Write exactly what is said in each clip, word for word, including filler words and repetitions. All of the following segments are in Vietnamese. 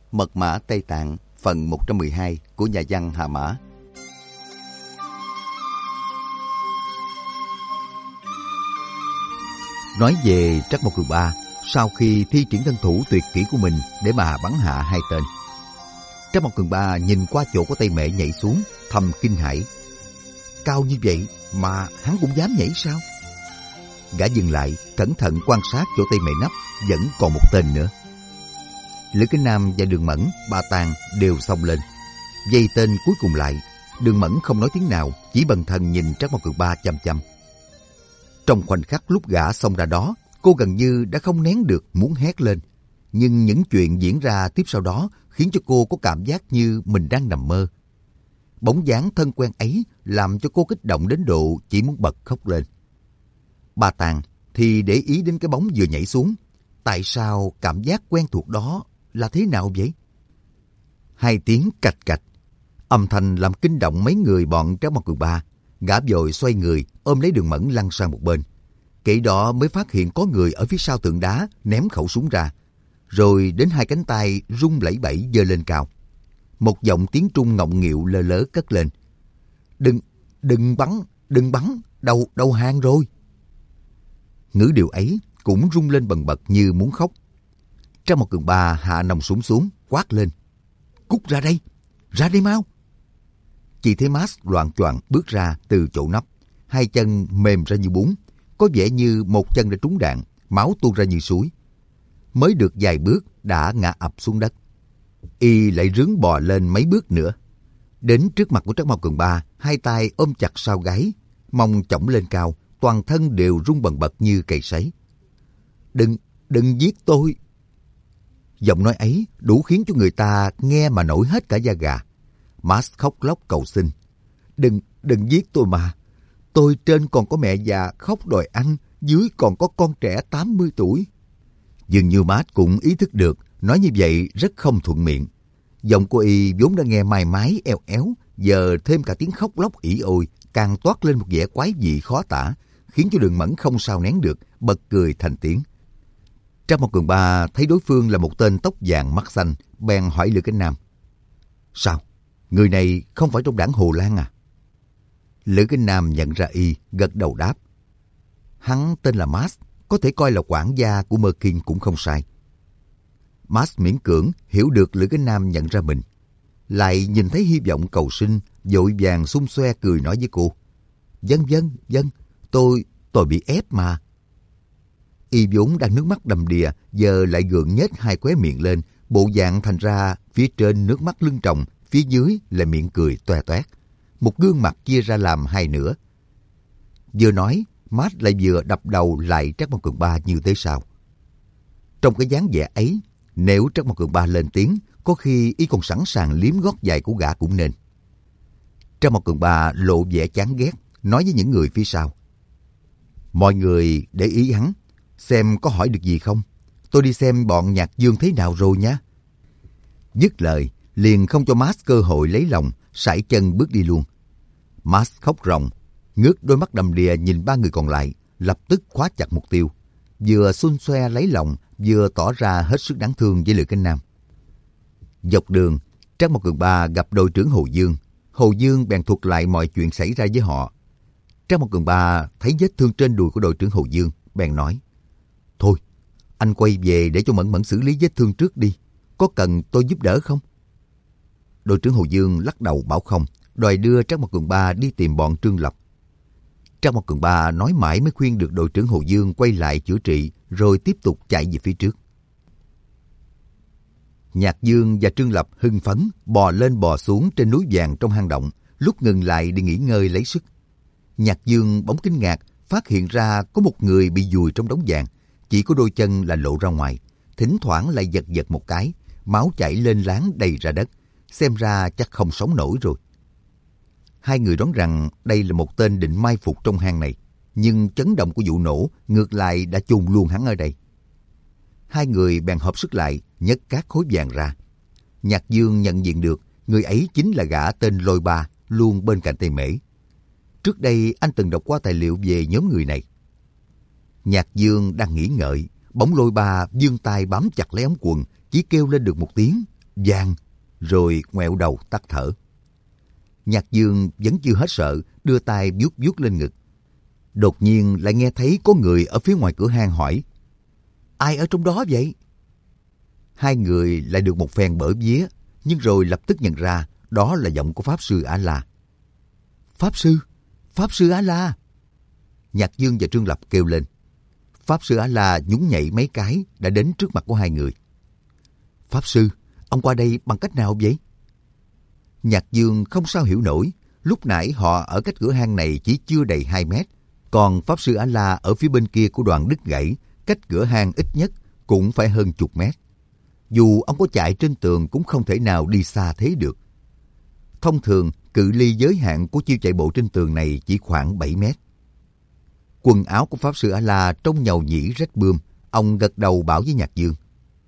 Mật mã Tây Tạng phần một trăm mười hai của nhà văn Hà Mã. Nói về Trắc Mộc Cường Ba sau khi thi triển thân thủ tuyệt kỹ của mình để mà bắn hạ hai tên. Trắc Mộc Cường Ba nhìn qua chỗ của Tây Mẹ nhảy xuống, thầm kinh hãi. Cao như vậy mà hắn cũng dám nhảy sao? Gã dừng lại, cẩn thận quan sát chỗ Tây Mẹ nấp, vẫn còn một tên nữa. Lữ Kính Nam và Đường Mẫn, Ba Tàng đều xông lên, vây tên cuối cùng lại. Đường Mẫn không nói tiếng nào, chỉ bần thần nhìn Trắc Mộc Cường Ba chăm chăm. Trong khoảnh khắc lúc gã xông ra đó, cô gần như đã không nén được muốn hét lên. Nhưng những chuyện diễn ra tiếp sau đó khiến cho cô có cảm giác như mình đang nằm mơ. Bóng dáng thân quen ấy làm cho cô kích động đến độ chỉ muốn bật khóc lên. Ba Tàng thì để ý đến cái bóng vừa nhảy xuống. Tại sao cảm giác quen thuộc đó là thế nào vậy? Hai tiếng cạch cạch, âm thanh làm kinh động mấy người bọn Trắc Mộc Cường Ba. Gã vội xoay người ôm lấy Đường Mẫn lăn sang một bên. Kể đó mới phát hiện có người ở phía sau tượng đá ném khẩu súng ra, rồi đến hai cánh tay rung lẩy bẩy giơ lên cao. Một giọng tiếng Trung ngọng nghịu lơ lớ cất lên: Đừng, đừng bắn, đừng bắn, đầu, đầu hàng rồi. Ngữ điệu ấy cũng rung lên bần bật như muốn khóc. Trắc Mộc Cường Ba hạ nòng súng xuống, quát lên: Cút ra đây, ra đây mau. Chỉ thấy Max loạng choạng bước ra từ chỗ nấp, hai chân mềm ra như bún, có vẻ như một chân đã trúng đạn, máu tuôn ra như suối. Mới được vài bước đã ngã ập xuống đất. Y lại rướn bò lên mấy bước nữa, đến trước mặt của Trắc Mộc Cường Ba, hai tay ôm chặt sau gáy, mông chổng lên cao, toàn thân đều rung bần bật như cày sấy. Đừng, đừng giết tôi. Giọng nói ấy đủ khiến cho người ta nghe mà nổi hết cả da gà. Max khóc lóc cầu xin: Đừng, đừng giết tôi mà. Tôi trên còn có mẹ già khóc đòi ăn, dưới còn có con trẻ tám mươi tuổi. Dường như Max cũng ý thức được nói như vậy rất không thuận miệng. Giọng của y vốn đã nghe mài mái eo éo, giờ thêm cả tiếng khóc lóc ỉ ôi, càng toát lên một vẻ quái dị khó tả, khiến cho Đường Mẫn không sao nén được, bật cười thành tiếng. Trắc Mộc Cường Ba thấy đối phương là một tên tóc vàng mắt xanh, bèn hỏi Lữ Kính Nam: Sao? Người này không phải trong đảng Hồ Lan à? Lữ Kính Nam nhận ra y, gật đầu đáp: Hắn tên là Max, có thể coi là quản gia của Mơ Kinh cũng không sai. Max miễn cưỡng hiểu được Lữ Kính Nam nhận ra mình, lại nhìn thấy hy vọng cầu sinh, vội vàng xung xoe cười nói với cô: Vâng vâng vâng, tôi tôi bị ép mà. Y vốn đang nước mắt đầm đìa, giờ lại gượng nhếch hai khóe miệng lên, bộ dạng thành ra phía trên nước mắt lưng tròng, phía dưới là miệng cười toe toét, một gương mặt chia ra làm hai nửa. Vừa nói, Max lại vừa đập đầu lại Trắc Mộc Cường Ba như thế sao? Trong cái dáng vẻ ấy, nếu Trắc Mộc Cường Ba lên tiếng, có khi y còn sẵn sàng liếm gót giày của gã cũng nên. Trắc Mộc Cường Ba lộ vẻ chán ghét, nói với những người phía sau: Mọi người để ý hắn, xem có hỏi được gì không. Tôi đi xem bọn Nhạc Dương thế nào rồi nhé. Dứt lời, liền không cho Max cơ hội lấy lòng, sải chân bước đi luôn. Max khóc ròng, ngước đôi mắt đầm đìa nhìn ba người còn lại, lập tức khóa chặt mục tiêu, vừa xun xoe lấy lòng, vừa tỏ ra hết sức đáng thương với Lữ Kính Nam. Dọc đường, Trắc Mộc Cường Ba gặp đội trưởng Hồ Dương. Hồ Dương bèn thuật lại mọi chuyện xảy ra với họ. Trắc Mộc Cường Ba thấy vết thương trên đùi của đội trưởng Hồ Dương, bèn nói: Thôi, anh quay về để cho Mẫn Mẫn xử lý vết thương trước đi. Có cần tôi giúp đỡ không? Đội trưởng Hồ Dương lắc đầu bảo không, đòi đưa Trắc Mộc Cường Ba đi tìm bọn Trương Lập. Trắc Mộc Cường Ba nói mãi mới khuyên được đội trưởng Hồ Dương quay lại chữa trị, rồi tiếp tục chạy về phía trước. Nhạc Dương và Trương Lập hưng phấn bò lên bò xuống trên núi vàng trong hang động, lúc ngừng lại để nghỉ ngơi lấy sức. Nhạc Dương bỗng kinh ngạc phát hiện ra có một người bị vùi trong đống vàng, chỉ có đôi chân là lộ ra ngoài, thỉnh thoảng lại giật giật một cái, máu chảy lên láng đầy ra đất, xem ra chắc không sống nổi rồi. Hai người đoán rằng đây là một tên định mai phục trong hang này, nhưng chấn động của vụ nổ ngược lại đã chôn luôn hắn ở đây. Hai người bèn hợp sức lại, nhấc các khối vàng ra. Nhạc Dương nhận diện được người ấy chính là gã tên Lôi Ba, luôn bên cạnh Tây Mễ. Trước đây anh từng đọc qua tài liệu về nhóm người này. Nhạc Dương đang nghĩ ngợi, bỗng Lôi Ba vươn tay bám chặt lấy ống quần, chỉ kêu lên được một tiếng: vang, rồi ngoẹo đầu tắt thở. Nhạc Dương vẫn chưa hết sợ, đưa tay vuốt vuốt lên ngực. Đột nhiên lại nghe thấy có người ở phía ngoài cửa hang hỏi: ai ở trong đó vậy? Hai người lại được một phen bở vía, nhưng rồi lập tức nhận ra đó là giọng của Pháp Sư A-la. Pháp Sư! Pháp Sư A-la! Nhạc Dương và Trương Lập kêu lên. Pháp Sư A-la nhún nhảy mấy cái đã đến trước mặt của hai người. Pháp Sư, ông qua đây bằng cách nào vậy? Nhạc Dương không sao hiểu nổi. Lúc nãy họ ở cách cửa hang này chỉ chưa đầy hai mét, còn Pháp Sư A-la ở phía bên kia của đoạn đứt gãy, cách cửa hang ít nhất cũng phải hơn chục mét. Dù ông có chạy trên tường cũng không thể nào đi xa thế được. Thông thường, cự ly giới hạn của chiêu chạy bộ trên tường này chỉ khoảng bảy mét. Quần áo của Pháp Sư A-la trông nhầu nhĩ rách bươm. Ông gật đầu bảo với Nhạc Dương.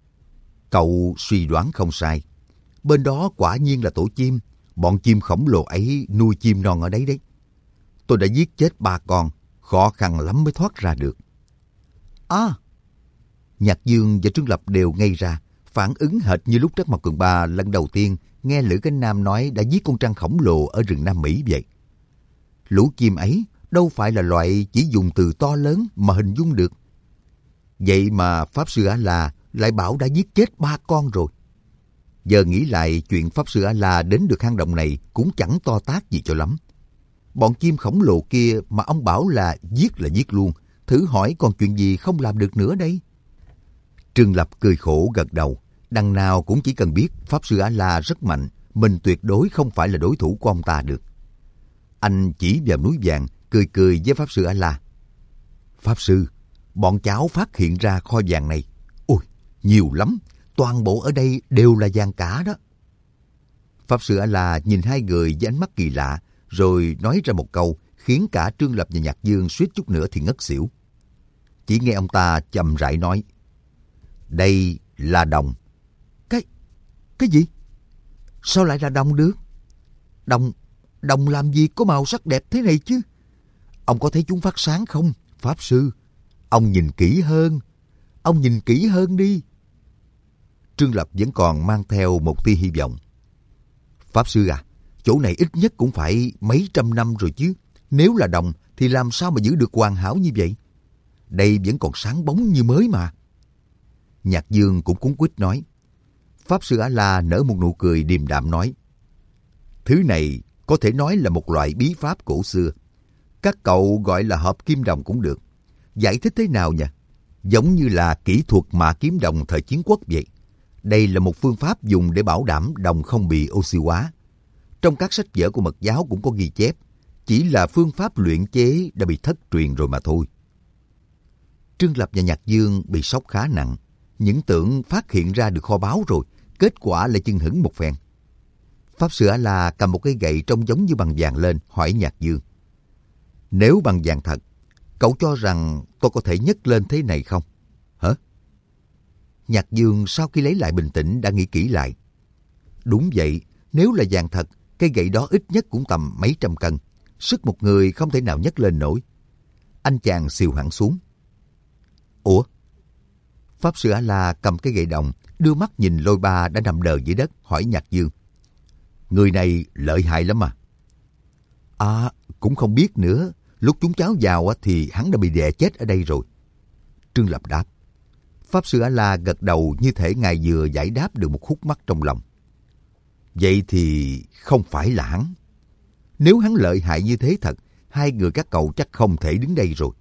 Cậu suy đoán không sai. Bên đó quả nhiên là tổ chim. Bọn chim khổng lồ ấy nuôi chim non ở đấy đấy. Tôi đã giết chết ba con, khó khăn lắm mới thoát ra được. À! Nhạc Dương và Trương Lập đều ngây ra, phản ứng hệt như lúc Trắc Mộc Cường Ba lần đầu tiên nghe Lữ Cánh Nam nói đã giết con trăng khổng lồ ở rừng Nam Mỹ vậy. Lũ chim ấy đâu phải là loại chỉ dùng từ to lớn mà hình dung được. Vậy mà Pháp Sư A-la lại bảo đã giết chết ba con rồi. Giờ nghĩ lại chuyện Pháp Sư A-la đến được hang động này cũng chẳng to tát gì cho lắm. Bọn chim khổng lồ kia mà ông bảo là giết là giết luôn, thử hỏi còn chuyện gì không làm được nữa đây? Trương Lập cười khổ gật đầu, đằng nào cũng chỉ cần biết Pháp Sư A-la rất mạnh, mình tuyệt đối không phải là đối thủ của ông ta được. Anh chỉ vào núi vàng, cười cười với Pháp Sư A-la. Pháp Sư, bọn cháu phát hiện ra kho vàng này. Ôi, nhiều lắm, toàn bộ ở đây đều là vàng cả đó. Pháp Sư A-la nhìn hai người với ánh mắt kỳ lạ, rồi nói ra một câu khiến cả Trương Lập và Nhạc Dương suýt chút nữa thì ngất xỉu. Chỉ nghe ông ta chậm rãi nói. Đây là đồng. Cái... cái gì? Sao lại là đồng được? Đồng... đồng làm gì có màu sắc đẹp thế này chứ? Ông có thấy chúng phát sáng không, Pháp Sư? Ông nhìn kỹ hơn. Ông nhìn kỹ hơn đi. Trương Lập vẫn còn mang theo một tia hy vọng. Pháp Sư à, chỗ này ít nhất cũng phải mấy trăm năm rồi chứ. Nếu là đồng thì làm sao mà giữ được hoàn hảo như vậy? Đây vẫn còn sáng bóng như mới mà. Nhạc Dương cũng cuống quýt nói. Pháp Sư A-la nở một nụ cười điềm đạm nói. Thứ này có thể nói là một loại bí pháp cổ xưa. Các cậu gọi là hợp kim đồng cũng được. Giải thích thế nào nhỉ? Giống như là kỹ thuật mạ kiếm đồng thời chiến quốc vậy. Đây là một phương pháp dùng để bảo đảm đồng không bị oxy hóa. Trong các sách vở của Mật giáo cũng có ghi chép. Chỉ là phương pháp luyện chế đã bị thất truyền rồi mà thôi. Trương Lập và Nhạc Dương bị sốc khá nặng. Những tưởng phát hiện ra được kho báu rồi, kết quả lại chưng hửng một phen. Pháp Sư A-la cầm một cái gậy trông giống như bằng vàng lên, hỏi Nhạc Dương. Nếu bằng vàng thật, cậu cho rằng tôi có thể nhấc lên thế này không? Hả? Nhạc Dương sau khi lấy lại bình tĩnh đã nghĩ kỹ lại. Đúng vậy, nếu là vàng thật, cây gậy đó ít nhất cũng tầm mấy trăm cân. Sức một người không thể nào nhấc lên nổi. Anh chàng xìu hẳn xuống. Ủa? Pháp Sư A-la cầm cái gậy đồng, đưa mắt nhìn Lôi Ba đã nằm đờ dưới đất, hỏi Nhạc Dương. Người này lợi hại lắm mà. À, cũng không biết nữa. Lúc chúng cháu vào thì hắn đã bị đè chết ở đây rồi. Trương Lập đáp. Pháp Sư A-la gật đầu như thể ngài vừa giải đáp được một khúc mắc trong lòng. Vậy thì không phải là hắn. Nếu hắn lợi hại như thế thật, hai người các cậu chắc không thể đứng đây rồi.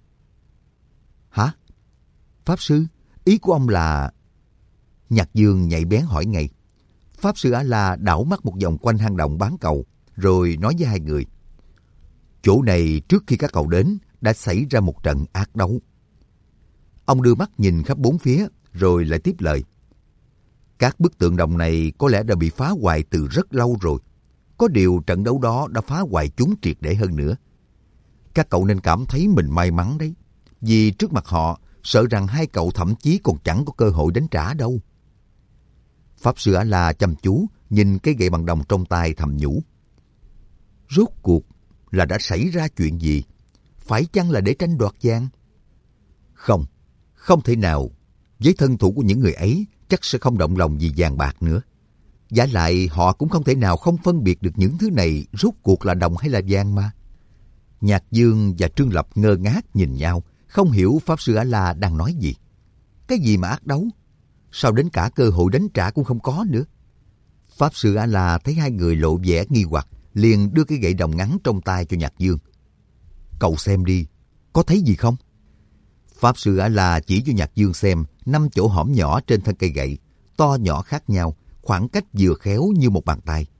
Hả? Pháp Sư, ý của ông là... Nhạc Dương nhạy bén hỏi ngay. Pháp Sư A-la đảo mắt một vòng quanh hang động bán cầu, rồi nói với hai người. Chỗ này trước khi các cậu đến đã xảy ra một trận ác đấu. Ông đưa mắt nhìn khắp bốn phía, rồi lại tiếp lời. Các bức tượng đồng này có lẽ đã bị phá hoại từ rất lâu rồi. Có điều trận đấu đó đã phá hoại chúng triệt để hơn nữa. Các cậu nên cảm thấy mình may mắn đấy. Vì trước mặt họ, sợ rằng hai cậu thậm chí còn chẳng có cơ hội đánh trả đâu. Pháp Sư A-la chăm chú nhìn cái gậy bằng đồng trong tay thầm nhủ. Rốt cuộc là đã xảy ra chuyện gì? Phải chăng là để tranh đoạt vàng? Không, không thể nào. Với thân thủ của những người ấy, chắc sẽ không động lòng vì vàng bạc nữa. Giả lại họ cũng không thể nào không phân biệt được những thứ này rốt cuộc là đồng hay là vàng mà. Nhạc Dương và Trương Lập ngơ ngác nhìn nhau, không hiểu Pháp Sư A-la đang nói gì. Cái gì mà ác đấu? Sao đến cả cơ hội đánh trả cũng không có nữa? Pháp Sư A-la thấy hai người lộ vẻ nghi hoặc, liền đưa cái gậy đồng ngắn trong tay cho Nhạc Dương. Cậu xem đi, có thấy gì không? Pháp Sư A-la chỉ cho Nhạc Dương xem năm chỗ hõm nhỏ trên thân cây gậy, to nhỏ khác nhau, khoảng cách vừa khéo như một bàn tay.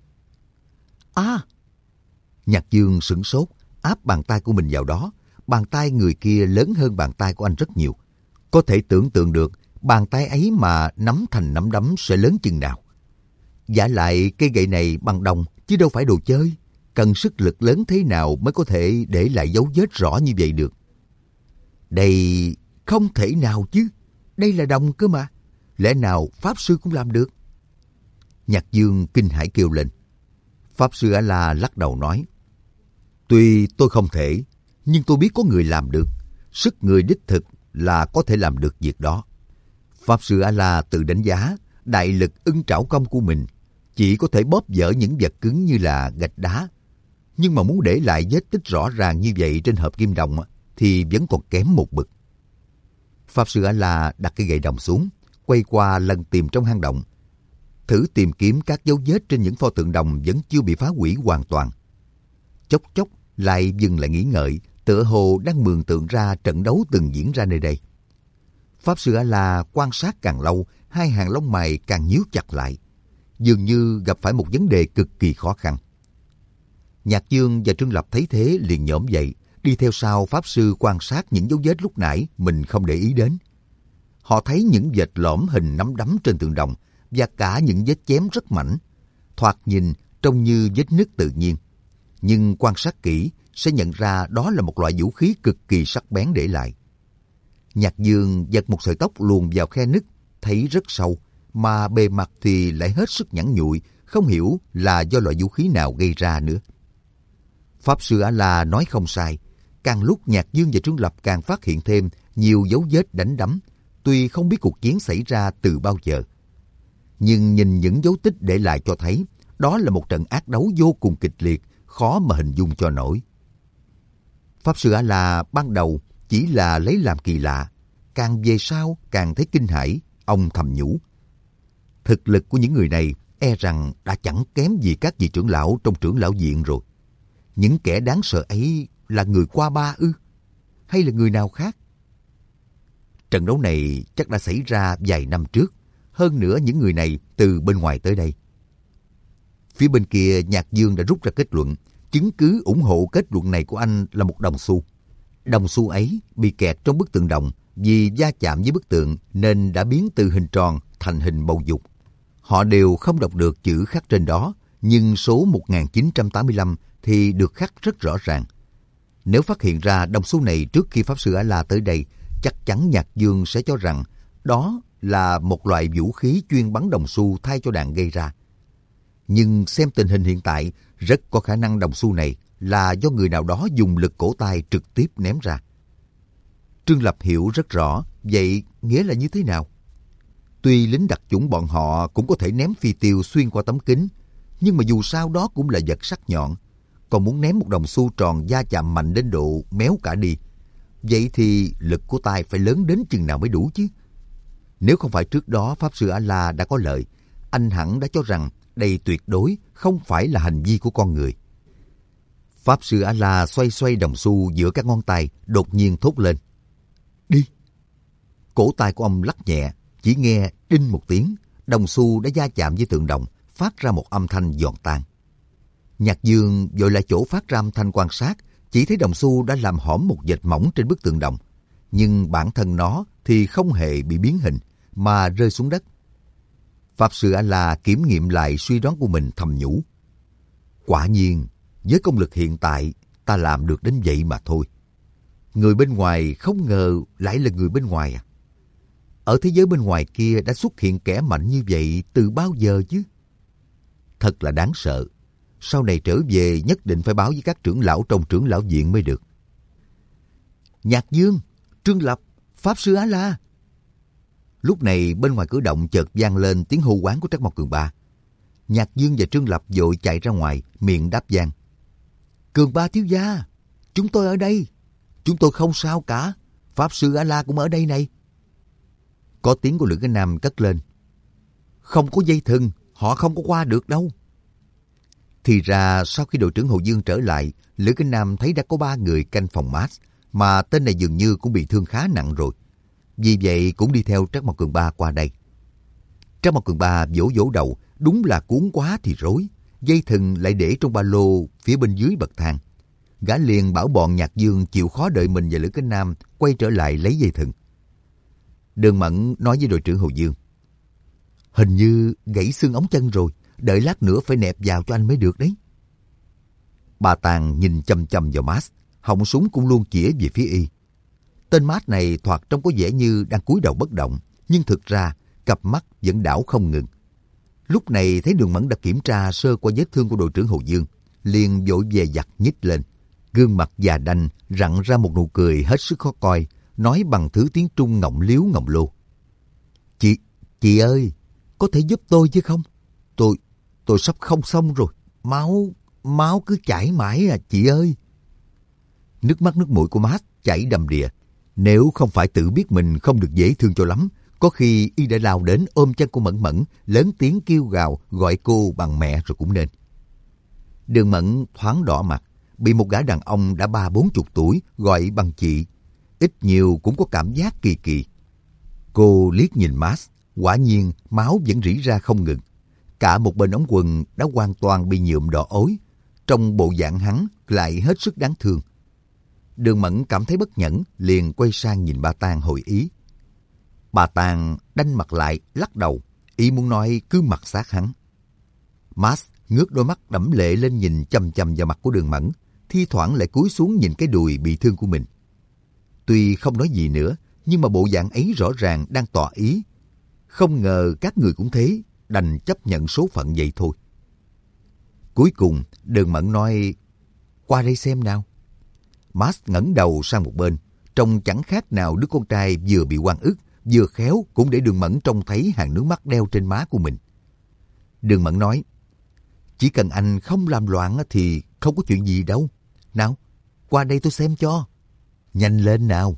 À! Nhạc Dương sửng sốt, áp bàn tay của mình vào đó. Bàn tay người kia lớn hơn bàn tay của anh rất nhiều. Có thể tưởng tượng được bàn tay ấy mà nắm thành nắm đấm sẽ lớn chừng nào. Giả lại cây gậy này bằng đồng chứ đâu phải đồ chơi. Cần sức lực lớn thế nào mới có thể để lại dấu vết rõ như vậy được? Đây không thể nào chứ. Đây là đồng cơ mà. Lẽ nào Pháp Sư cũng làm được? Nhạc Dương kinh hãi kêu lên. Pháp Sư A-la lắc đầu nói. Tuy tôi không thể, nhưng tôi biết có người làm được. Sức người đích thực là có thể làm được việc đó. Pháp Sư A-la tự đánh giá đại lực ưng trảo công của mình chỉ có thể bóp vỡ những vật cứng như là gạch đá. Nhưng mà muốn để lại vết tích rõ ràng như vậy trên hợp kim đồng thì vẫn còn kém một bậc. Pháp Sư A-la đặt cái gậy đồng xuống, quay qua lần tìm trong hang động. Thử tìm kiếm các dấu vết trên những pho tượng đồng vẫn chưa bị phá hủy hoàn toàn. Chốc chốc lại dừng lại nghĩ ngợi, tựa hồ đang mường tượng ra trận đấu từng diễn ra nơi đây. Pháp Sư A-la quan sát càng lâu, hai hàng lông mày càng nhíu chặt lại, dường như gặp phải một vấn đề cực kỳ khó khăn. Nhạc Dương và Trương Lập thấy thế liền nhổm dậy, đi theo sau Pháp Sư quan sát những dấu vết lúc nãy mình không để ý đến. Họ thấy những vệt lõm hình nắm đấm trên tượng đồng và cả những vết chém rất mảnh, thoạt nhìn trông như vết nứt tự nhiên. Nhưng quan sát kỹ sẽ nhận ra đó là một loại vũ khí cực kỳ sắc bén để lại. Nhạc Dương giật một sợi tóc luồn vào khe nứt, thấy rất sâu, mà bề mặt thì lại hết sức nhẵn nhụi, không hiểu là do loại vũ khí nào gây ra nữa. Pháp Sư A-la nói không sai, càng lúc Nhạc Dương và Trương Lập càng phát hiện thêm nhiều dấu vết đánh đấm, tuy không biết cuộc chiến xảy ra từ bao giờ. Nhưng nhìn những dấu tích để lại cho thấy, đó là một trận ác đấu vô cùng kịch liệt, khó mà hình dung cho nổi. Pháp Sư A-la ban đầu chỉ là lấy làm kỳ lạ, càng về sau càng thấy kinh hãi, ông thầm nhủ. Thực lực của những người này e rằng đã chẳng kém gì các vị trưởng lão trong trưởng lão viện rồi. Những kẻ đáng sợ ấy là người qua ba ư? Hay là người nào khác? Trận đấu này chắc đã xảy ra vài năm trước, hơn nữa những người này từ bên ngoài tới đây. Phía bên kia Nhạc Dương đã rút ra kết luận, chứng cứ ủng hộ kết luận này của anh là một đồng xu. Đồng xu ấy bị kẹt trong bức tượng đồng, vì va chạm với bức tượng nên đã biến từ hình tròn thành hình bầu dục. Họ đều không đọc được chữ khắc trên đó, nhưng số một nghìn chín trăm tám mươi lăm thì được khắc rất rõ ràng. Nếu phát hiện ra đồng xu này trước khi Pháp Sư A-la tới đây, chắc chắn Nhạc Dương sẽ cho rằng đó là một loại vũ khí chuyên bắn đồng xu thay cho đạn gây ra. Nhưng xem tình hình hiện tại, rất có khả năng đồng xu này là do người nào đó dùng lực cổ tay trực tiếp ném ra. Trương Lập hiểu rất rõ, vậy nghĩa là như thế nào? Tuy lính đặc chủng bọn họ cũng có thể ném phi tiêu xuyên qua tấm kính, nhưng mà dù sao đó cũng là vật sắc nhọn. Còn muốn ném một đồng xu tròn va chạm mạnh đến độ méo cả đi, vậy thì lực của tay phải lớn đến chừng nào mới đủ chứ? Nếu không phải trước đó Pháp Sư A-la đã có lời, anh hẳn đã cho rằng đây tuyệt đối không phải là hành vi của con người. Pháp Sư A-la xoay xoay đồng xu giữa các ngón tay, đột nhiên thốt lên. Đi! Cổ tay của ông lắc nhẹ, chỉ nghe đinh một tiếng, đồng xu đã va chạm với tượng đồng, phát ra một âm thanh giòn tan. Nhạc Dương vội lại chỗ phát ra âm thanh quan sát, chỉ thấy đồng xu đã làm hõm một vệt mỏng trên bức tượng đồng, nhưng bản thân nó thì không hề bị biến hình, mà rơi xuống đất. Pháp Sư A-la kiểm nghiệm lại suy đoán của mình thầm nhủ. Quả nhiên, với công lực hiện tại, ta làm được đến vậy mà thôi. Người bên ngoài không ngờ lại là người bên ngoài à? Ở thế giới bên ngoài kia đã xuất hiện kẻ mạnh như vậy từ bao giờ chứ? Thật là đáng sợ. Sau này trở về nhất định phải báo với các trưởng lão trong trưởng lão viện mới được. Nhạc Dương, Trương Lập, Pháp Sư A-la. Lúc này bên ngoài cửa động chợt vang lên tiếng hô hoán của Trắc Mộc Cường Ba. Nhạc Dương và Trương Lập vội chạy ra ngoài, miệng đáp vang. Cường Ba thiếu gia, chúng tôi ở đây. Chúng tôi không sao cả. Pháp sư A-la cũng ở đây này. Có tiếng của Lữ Cái Nam cất lên. Không có dây thừng, họ không có qua được đâu. Thì ra sau khi đội trưởng Hồ Dương trở lại, Lữ Cái Nam thấy đã có ba người canh phòng Max, mà tên này dường như cũng bị thương khá nặng rồi. Vì vậy cũng đi theo Trác Mộc Cường Ba qua đây. Trác Mộc Cường Ba vỗ vỗ đầu, đúng là cuốn quá thì rối. Dây thừng lại để trong ba lô phía bên dưới bậc thang. Gã liền bảo bọn Nhạc Dương chịu khó đợi mình và Lữ Cái Nam quay trở lại lấy dây thừng. Đường Mẫn nói với đội trưởng Hồ Dương. Hình như gãy xương ống chân rồi, đợi lát nữa phải nẹp vào cho anh mới được đấy. Bà Tàng nhìn chăm chăm vào Max, họng súng cũng luôn chĩa về phía y. Tên Max này thoạt trông có vẻ như đang cúi đầu bất động, nhưng thực ra cặp mắt vẫn đảo không ngừng. Lúc này thấy Đường Mẫn đã kiểm tra sơ qua vết thương của đội trưởng Hồ Dương, liền vội về giặt nhích lên. Gương mặt già đanh rặn ra một nụ cười hết sức khó coi, nói bằng thứ tiếng Trung ngọng liếu ngọng lô. Chị, chị ơi, có thể giúp tôi chứ không? Tôi, tôi sắp không xong rồi. Máu, máu cứ chảy mãi à chị ơi. Nước mắt nước mũi của Max chảy đầm đìa. Nếu không phải tự biết mình không được dễ thương cho lắm, có khi y đã lao đến ôm chân cô Mẫn Mẫn, lớn tiếng kêu gào gọi cô bằng mẹ rồi cũng nên. Đường Mẫn thoáng đỏ mặt, bị một gã đàn ông đã ba bốn chục tuổi gọi bằng chị, ít nhiều cũng có cảm giác kỳ kỳ. Cô liếc nhìn Max, quả nhiên máu vẫn rỉ ra không ngừng. Cả một bên ống quần đã hoàn toàn bị nhuộm đỏ ối, trong bộ dạng hắn lại hết sức đáng thương. Đường Mẫn cảm thấy bất nhẫn, liền quay sang nhìn bà Tàng hội ý. Bà Tàng đanh mặt lại, lắc đầu, ý muốn nói cứ mặc sát hắn. Max ngước đôi mắt đẫm lệ lên nhìn chằm chằm vào mặt của Đường Mẫn, thi thoảng lại cúi xuống nhìn cái đùi bị thương của mình. Tuy không nói gì nữa, nhưng mà bộ dạng ấy rõ ràng đang tỏ ý. Không ngờ các người cũng thế, đành chấp nhận số phận vậy thôi. Cuối cùng, Đường Mẫn nói, qua đây xem nào. Max ngẩng đầu sang một bên, trông chẳng khác nào đứa con trai vừa bị oan ức, vừa khéo cũng để Đường Mẫn trông thấy hàng nước mắt đeo trên má của mình. Đường Mẫn nói, chỉ cần anh không làm loạn thì không có chuyện gì đâu. Nào, qua đây tôi xem cho. Nhanh lên nào.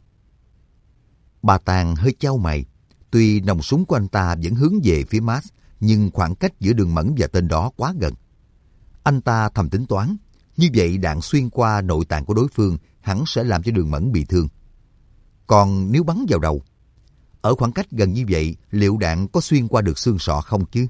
Bà Tàng hơi chau mày. Tuy nòng súng của anh ta vẫn hướng về phía Max, nhưng khoảng cách giữa Đường Mẫn và tên đó quá gần. Anh ta thầm tính toán, như vậy đạn xuyên qua nội tạng của đối phương hẳn sẽ làm cho Đường Mẫn bị thương. Còn nếu bắn vào đầu, ở khoảng cách gần như vậy, liệu đạn có xuyên qua được xương sọ không chứ?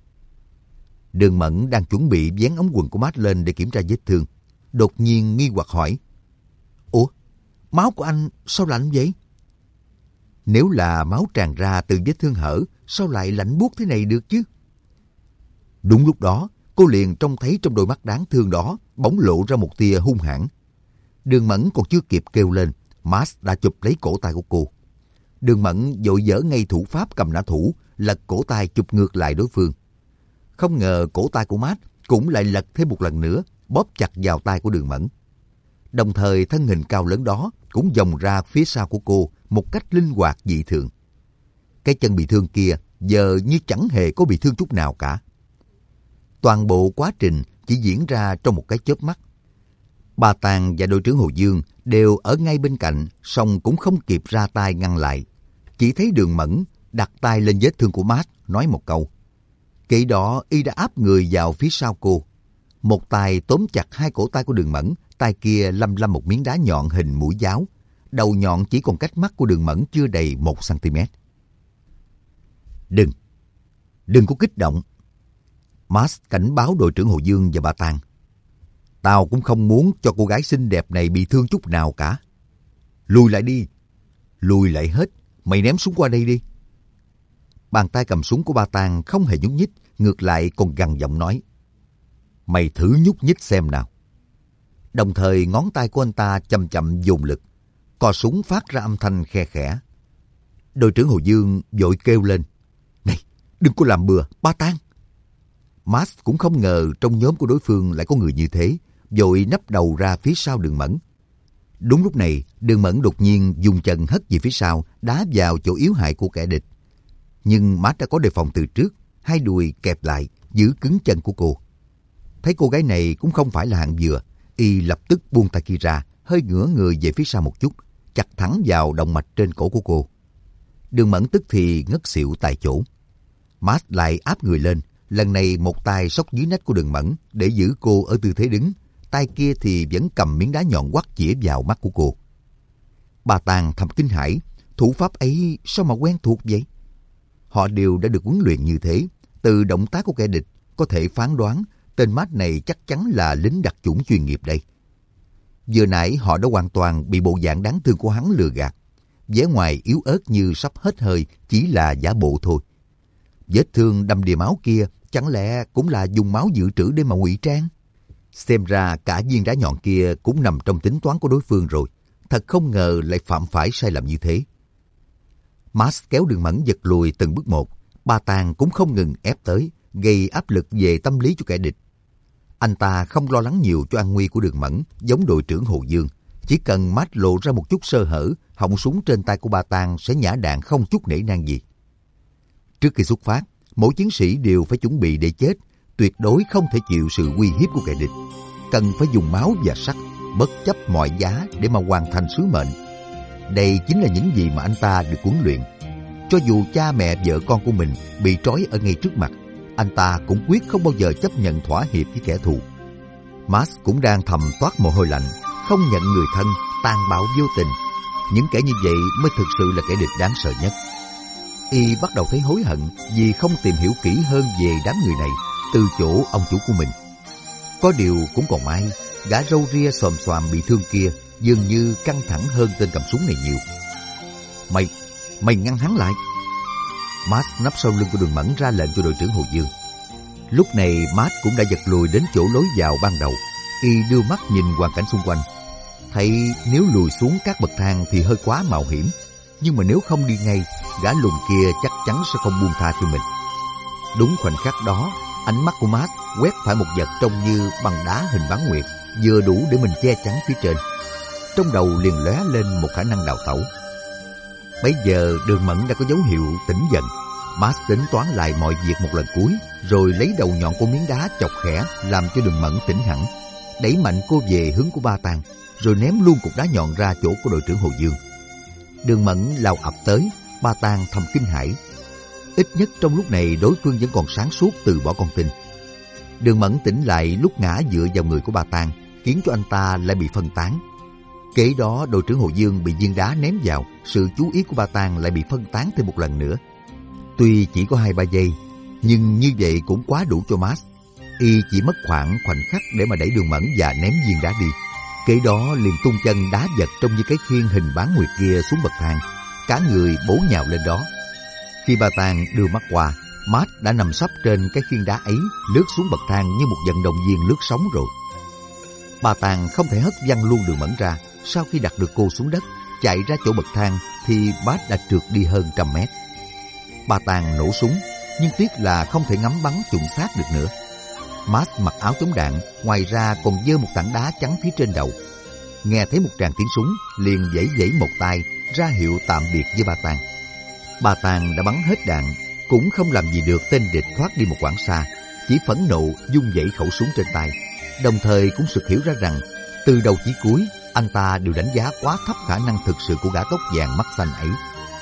Đường Mẫn đang chuẩn bị vén ống quần của Max lên để kiểm tra vết thương. Đột nhiên nghi hoặc hỏi, ủa, máu của anh sao lạnh vậy? Nếu là máu tràn ra từ vết thương hở, sao lại lạnh buốt thế này được chứ? Đúng lúc đó, cô liền trông thấy trong đôi mắt đáng thương đó bỗng lộ ra một tia hung hãn. Đường Mẫn còn chưa kịp kêu lên, Max đã chụp lấy cổ tay của cô. Đường Mẫn vội dở ngay thủ pháp cầm nã thủ, lật cổ tay chụp ngược lại đối phương. Không ngờ cổ tay của Max cũng lại lật thêm một lần nữa, bóp chặt vào tay của Đường Mẫn. Đồng thời thân hình cao lớn đó cũng vòng ra phía sau của cô một cách linh hoạt dị thường. Cái chân bị thương kia giờ như chẳng hề có bị thương chút nào cả. Toàn bộ quá trình chỉ diễn ra trong một cái chớp mắt. Bà Tàng và đội trưởng Hồ Dương đều ở ngay bên cạnh, song cũng không kịp ra tay ngăn lại. Chỉ thấy Đường Mẫn đặt tay lên vết thương của Max, nói một câu. Kỹ đó y đã áp người vào phía sau cô. Một tay tóm chặt hai cổ tay của Đường Mẫn, tay kia lăm lăm một miếng đá nhọn hình mũi giáo. Đầu nhọn chỉ còn cách mắt của Đường Mẫn chưa đầy một xăng-ti-mét. Đừng, đừng có kích động. Max cảnh báo đội trưởng Hồ Dương và bà Tàng. Tao cũng không muốn cho cô gái xinh đẹp này bị thương chút nào cả. Lùi lại đi. Lùi lại hết. Mày ném súng qua đây đi. Bàn tay cầm súng của bà Tàng không hề nhúc nhích, ngược lại còn gằn giọng nói. Mày thử nhúc nhích xem nào. Đồng thời ngón tay của anh ta chậm chậm dồn lực. Cò súng phát ra âm thanh khe khẽ. Đội trưởng Hồ Dương vội kêu lên. Này, đừng có làm bừa, ba Tàng. Max cũng không ngờ trong nhóm của đối phương lại có người như thế, vội nấp đầu ra phía sau Đường Mẫn. Đúng lúc này, Đường Mẫn đột nhiên dùng chân hất về phía sau, đá vào chỗ yếu hại của kẻ địch. Nhưng Max đã có đề phòng từ trước, hai đùi kẹp lại, giữ cứng chân của cô. Thấy cô gái này cũng không phải là hạng vừa, y lập tức buông tay kia ra, hơi ngửa người về phía sau một chút, chặt thẳng vào động mạch trên cổ của cô. Đường Mẫn tức thì ngất xỉu tại chỗ. Matt lại áp người lên, lần này một tay xốc dưới nách của Đường Mẫn để giữ cô ở tư thế đứng, tay kia thì vẫn cầm miếng đá nhọn quắt chĩa vào mắt của cô. Bà Tàng thầm kinh hãi, thủ pháp ấy sao mà quen thuộc vậy? Họ đều đã được huấn luyện như thế, từ động tác của kẻ địch có thể phán đoán tên Matt này chắc chắn là lính đặc chủng chuyên nghiệp đây. Vừa nãy họ đã hoàn toàn bị bộ dạng đáng thương của hắn lừa gạt. Vẻ ngoài yếu ớt như sắp hết hơi chỉ là giả bộ thôi. Vết thương đầm đìa máu kia chẳng lẽ cũng là dùng máu dự trữ để mà ngụy trang? Xem ra cả viên đá nhọn kia cũng nằm trong tính toán của đối phương rồi. Thật không ngờ lại phạm phải sai lầm như thế. Max kéo Đường Mẫn giật lùi từng bước một. Ba Tàng cũng không ngừng ép tới, gây áp lực về tâm lý cho kẻ địch. Anh ta không lo lắng nhiều cho an nguy của Đường Mẫn, giống đội trưởng Hồ Dương. Chỉ cần Max lộ ra một chút sơ hở, họng súng trên tay của Ba Tàng sẽ nhả đạn không chút nể nang gì. Trước khi xuất phát, mỗi chiến sĩ đều phải chuẩn bị để chết, tuyệt đối không thể chịu sự uy hiếp của kẻ địch. Cần phải dùng máu và sắt, bất chấp mọi giá để mà hoàn thành sứ mệnh. Đây chính là những gì mà anh ta được huấn luyện. Cho dù cha mẹ vợ con của mình bị trói ở ngay trước mặt, anh ta cũng quyết không bao giờ chấp nhận thỏa hiệp với kẻ thù. Max cũng đang thầm toát mồ hôi lạnh, không nhận người thân, tàn bạo vô tình. Những kẻ như vậy mới thực sự là kẻ địch đáng sợ nhất. Y bắt đầu thấy hối hận vì không tìm hiểu kỹ hơn về đám người này từ chỗ ông chủ của mình. Có điều cũng còn may, gã râu ria xòm xoàm bị thương kia dường như căng thẳng hơn tên cầm súng này nhiều. Mày, mày ngăn hắn lại. Matt nấp sau lưng của Đường Mẫn ra lệnh cho đội trưởng Hồ Dương. Lúc này Matt cũng đã giật lùi đến chỗ lối vào ban đầu. Y đưa mắt nhìn hoàn cảnh xung quanh. Thấy nếu lùi xuống các bậc thang thì hơi quá mạo hiểm. Nhưng mà nếu không đi ngay, gã lùn kia chắc chắn sẽ không buông tha cho mình. Đúng khoảnh khắc đó, ánh mắt của Matt quét phải một vật trông như bằng đá hình bán nguyệt, vừa đủ để mình che chắn phía trên. Trong đầu liền lóe lên một khả năng đào tẩu. Bấy giờ Đường Mẫn đã có dấu hiệu tỉnh dần. Matt tính toán lại mọi việc một lần cuối, rồi lấy đầu nhọn của miếng đá chọc khẽ làm cho Đường Mẫn tỉnh hẳn, đẩy mạnh cô về hướng của Ba Tàng, rồi ném luôn cục đá nhọn ra chỗ của đội trưởng Hồ Dương. Đường Mẫn lao ập tới, Ba Tàng thầm kinh hãi. Ít nhất trong lúc này đối phương vẫn còn sáng suốt từ bỏ con tin. Đường Mẫn tỉnh lại lúc ngã dựa vào người của Ba Tàng, khiến cho anh ta lại bị phân tán. Kế đó đội trưởng Hồ Dương bị viên đá ném vào, sự chú ý của Ba Tàng lại bị phân tán thêm một lần nữa. Tuy chỉ có hai ba giây, nhưng như vậy cũng quá đủ cho Max. Y chỉ mất khoảng khoảnh khắc để mà đẩy Đường Mẫn và ném viên đá đi. Kế đó liền tung chân đá vật trông như cái khiên hình bán nguyệt kia xuống bậc thang, cả người bổ nhào lên đó. Khi Ba Tàng đưa mắt qua, Matt đã nằm sấp trên cái khiên đá ấy, lướt xuống bậc thang như một vận động viên lướt sóng rồi. Ba Tàng không thể hất văng luôn Đường Mẫn ra. Sau khi đặt được cô xuống đất, chạy ra chỗ bậc thang thì Matt đã trượt đi hơn trăm mét. Ba Tàng nổ súng, nhưng tiếc là không thể ngắm bắn chuẩn xác được nữa. Matt mặc áo chống đạn, ngoài ra còn giơ một tảng đá chắn phía trên đầu. Nghe thấy một tràng tiếng súng, liền vẫy vẫy một tay ra hiệu tạm biệt với Ba Tàng. Ba Tàng đã bắn hết đạn, cũng không làm gì được tên địch thoát đi một quãng xa, chỉ phẫn nộ vung vẩy khẩu súng trên tay, đồng thời cũng sực hiểu ra rằng từ đầu chí cuối anh ta đều đánh giá quá thấp khả năng thực sự của gã tóc vàng mắt xanh ấy.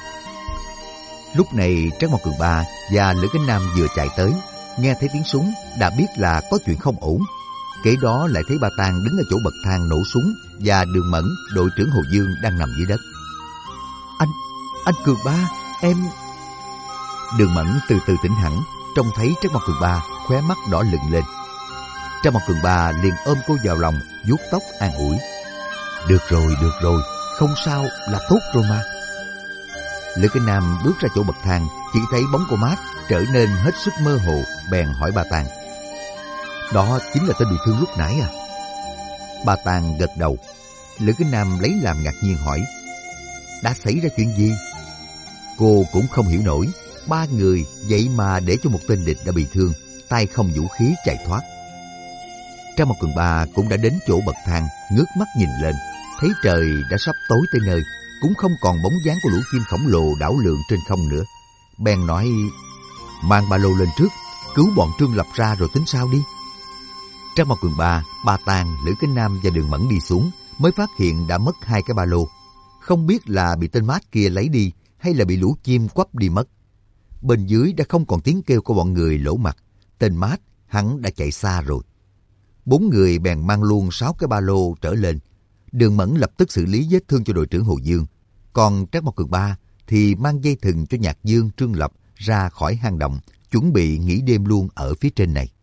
Lúc này Trác Mộc Cường Ba và Lữ Cánh Nam vừa chạy tới, nghe thấy tiếng súng đã biết là có chuyện không ổn. Kế đó lại thấy Ba Tàng đứng ở chỗ bậc thang nổ súng và Đường Mẫn, đội trưởng Hồ Dương đang nằm dưới đất. Anh, anh Cường Ba, em... Đường Mẫn từ từ tỉnh hẳn, trông thấy Trác Mộc Cường Ba khóe mắt đỏ lựng lên. Trác Mộc Cường Ba liền ôm cô vào lòng, vuốt tóc an ủi. Được rồi, được rồi, không sao là tốt rồi mà. Lữ Cánh Nam bước ra chỗ bậc thang, chỉ thấy bóng của Matt trở nên hết sức mơ hồ, bèn hỏi Ba Tàng. Đó chính là tên bị thương lúc nãy à? Ba Tàng gật đầu. Lữ Cánh Nam lấy làm ngạc nhiên hỏi. Đã xảy ra chuyện gì? Cô cũng không hiểu nổi. Ba người vậy mà để cho một tên địch đã bị thương, tay không vũ khí chạy thoát. Trác Mộc Cường Ba cũng đã đến chỗ bậc thang, ngước mắt nhìn lên, thấy trời đã sắp tối tới nơi, cũng không còn bóng dáng của lũ chim khổng lồ đảo lượn trên không nữa. Bèn nói, mang ba lô lên trước, cứu bọn Trương Lập ra rồi tính sao đi. Trác Mao Cường Ba, Ba Tàng, Lữ Kính Nam và Đường Mẫn đi xuống mới phát hiện đã mất hai cái ba lô. Không biết là bị tên mát kia lấy đi hay là bị lũ chim quắp đi mất. Bên dưới đã không còn tiếng kêu của bọn người Lỗ Mặt. Tên mát hắn đã chạy xa rồi. Bốn người bèn mang luôn sáu cái ba lô trở lên. Đường Mẫn lập tức xử lý vết thương cho đội trưởng Hồ Dương. Còn Trác Mao Cường Ba thì mang dây thừng cho Nhạc Dương, Trương Lập ra khỏi hang động, chuẩn bị nghỉ đêm luôn ở phía trên này.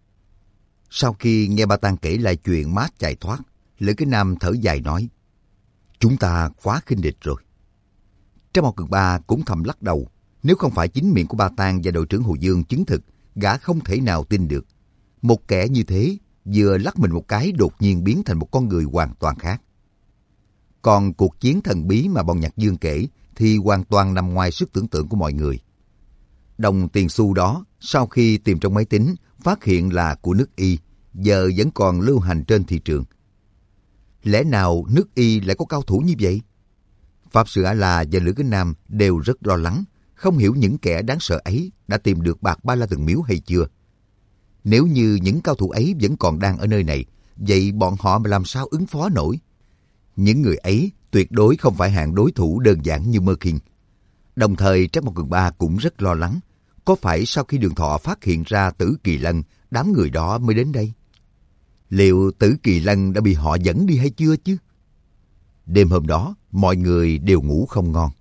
Sau khi nghe Ba Tàng kể lại chuyện mát chạy thoát, Lữ Kính Nam thở dài nói, chúng ta quá khinh địch rồi. Trác Mao Cường Ba cũng thầm lắc đầu. Nếu không phải chính miệng của Ba Tàng và đội trưởng Hồ Dương chứng thực, gã không thể nào tin được. Một kẻ như thế, vừa lắc mình một cái đột nhiên biến thành một con người hoàn toàn khác. Còn cuộc chiến thần bí mà bọn Nhạc Dương kể thì hoàn toàn nằm ngoài sức tưởng tượng của mọi người. Đồng tiền xu đó, sau khi tìm trong máy tính, phát hiện là của nước Y, giờ vẫn còn lưu hành trên thị trường. Lẽ nào nước Y lại có cao thủ như vậy? Pháp Sư A-La và Lữ Kính Nam đều rất lo lắng, không hiểu những kẻ đáng sợ ấy đã tìm được bạc Ba La Thần Miếu hay chưa. Nếu như những cao thủ ấy vẫn còn đang ở nơi này, vậy bọn họ mà làm sao ứng phó nổi? Những người ấy tuyệt đối không phải hạng đối thủ đơn giản như Mơ Kinh. Đồng thời Trác Mao Cường Ba cũng rất lo lắng, có phải sau khi Đường Thọ phát hiện ra Tử Kỳ Lân, đám người đó mới đến đây? Liệu Tử Kỳ Lân đã bị họ dẫn đi hay chưa chứ? Đêm hôm đó, mọi người đều ngủ không ngon.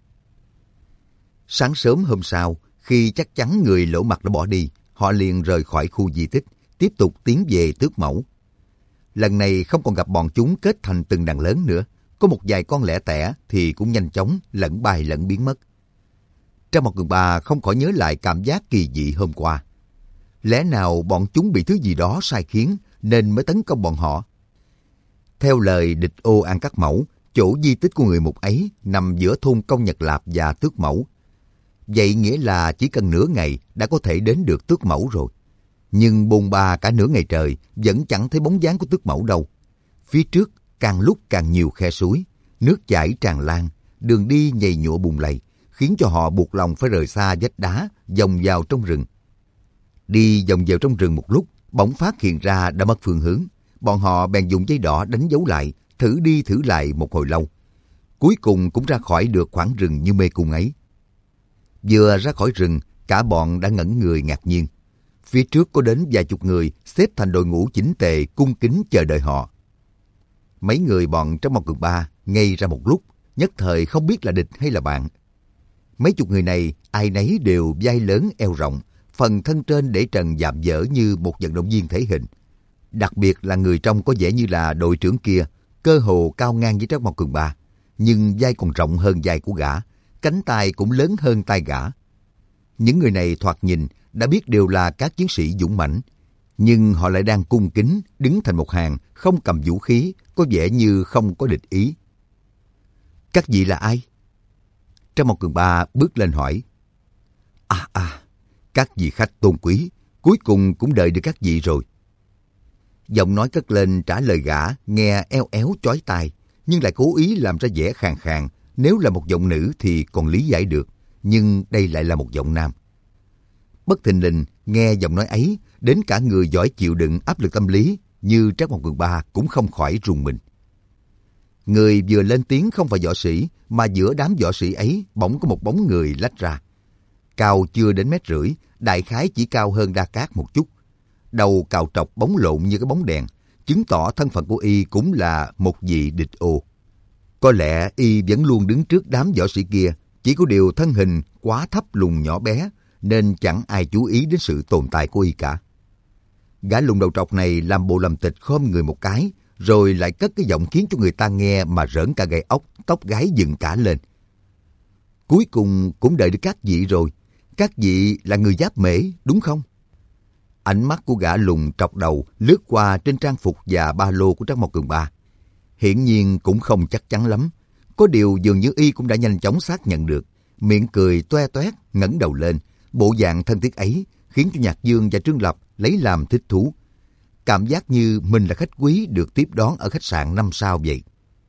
Sáng sớm hôm sau, khi chắc chắn người Lỗ Mặt đã bỏ đi, họ liền rời khỏi khu di tích, tiếp tục tiến về Tước Mẫu. Lần này không còn gặp bọn chúng kết thành từng đàn lớn nữa, có một vài con lẻ tẻ thì cũng nhanh chóng lẫn bay lẫn biến mất. Trác Mao Cường Ba không khỏi nhớ lại cảm giác kỳ dị hôm qua. Lẽ nào bọn chúng bị thứ gì đó sai khiến nên mới tấn công bọn họ? Theo lời địch ô An Cắt Mẫu, chỗ di tích của người Mục ấy nằm giữa thôn Công Nhật Lạp và Tước Mẫu. Vậy nghĩa là chỉ cần nửa ngày đã có thể đến được Tước Mẫu rồi. Nhưng bôn ba cả nửa ngày trời vẫn chẳng thấy bóng dáng của Tước Mẫu đâu. Phía trước càng lúc càng nhiều khe suối, nước chảy tràn lan, đường đi nhầy nhụa bùn lầy, khiến cho họ buộc lòng phải rời xa vách đá, vòng vào trong rừng. Đi vòng vào trong rừng một lúc, bỗng phát hiện ra đã mất phương hướng. Bọn họ bèn dùng dây đỏ đánh dấu lại, thử đi thử lại một hồi lâu. Cuối cùng cũng ra khỏi được khoảng rừng như mê cung ấy. Vừa ra khỏi rừng, cả bọn đã ngẩn người ngạc nhiên. Phía trước có đến vài chục người xếp thành đội ngũ chỉnh tề cung kính chờ đợi họ. Mấy người bọn Trác Mao Cường Ba ngây ra một lúc, nhất thời không biết là địch hay là bạn. Mấy chục người này ai nấy đều vai lớn eo rộng, phần thân trên để trần dạm dở như một vận động viên thể hình. Đặc biệt là người trong có vẻ như là đội trưởng kia, cơ hồ cao ngang với Trác Mao Cường Ba, nhưng vai còn rộng hơn vai của gã, cánh tay cũng lớn hơn tay gã. Những người này thoạt nhìn đã biết đều là các chiến sĩ dũng mãnh, nhưng họ lại đang cung kính đứng thành một hàng, không cầm vũ khí, có vẻ như không có địch ý. Các vị là ai? Trác Mao Cường Ba bước lên hỏi. À à, các vị khách tôn quý, cuối cùng cũng đợi được các vị rồi. Giọng nói cất lên trả lời gã nghe eo éo chói tai, nhưng lại cố ý làm ra vẻ khàn khàn. Nếu là một giọng nữ thì còn lý giải được, nhưng đây lại là một giọng nam. Bất thình lình nghe giọng nói ấy, đến cả người giỏi chịu đựng áp lực tâm lý như Trác Mao Cường Ba cũng không khỏi rùng mình. Người vừa lên tiếng không phải võ sĩ, mà giữa đám võ sĩ ấy bỗng có một bóng người lách ra. Cao chưa đến mét rưỡi, đại khái chỉ cao hơn Đa Cát một chút. Đầu cào trọc bóng lộn như cái bóng đèn, chứng tỏ thân phận của y cũng là một vị địch ô. Có lẽ y vẫn luôn đứng trước đám võ sĩ kia, chỉ có điều thân hình quá thấp lùn nhỏ bé, nên chẳng ai chú ý đến sự tồn tại của y cả. Gã lùn đầu trọc này làm bộ làm tịch khom người một cái, rồi lại cất cái giọng khiến cho người ta nghe mà rỡn cả gai ốc, tóc gáy dựng cả lên. Cuối cùng cũng đợi được các vị rồi. Các vị là người Giáp Mễ, đúng không? Ánh mắt của gã lùn trọc đầu lướt qua trên trang phục và ba lô của Trác Mao Cường Ba. Hiển nhiên cũng không chắc chắn lắm. Có điều dường như y cũng đã nhanh chóng xác nhận được. Miệng cười toe toét, ngẩng đầu lên. Bộ dạng thân thiết ấy khiến cho Nhạc Dương và Trương Lập lấy làm thích thú. Cảm giác như mình là khách quý được tiếp đón ở khách sạn năm sao vậy.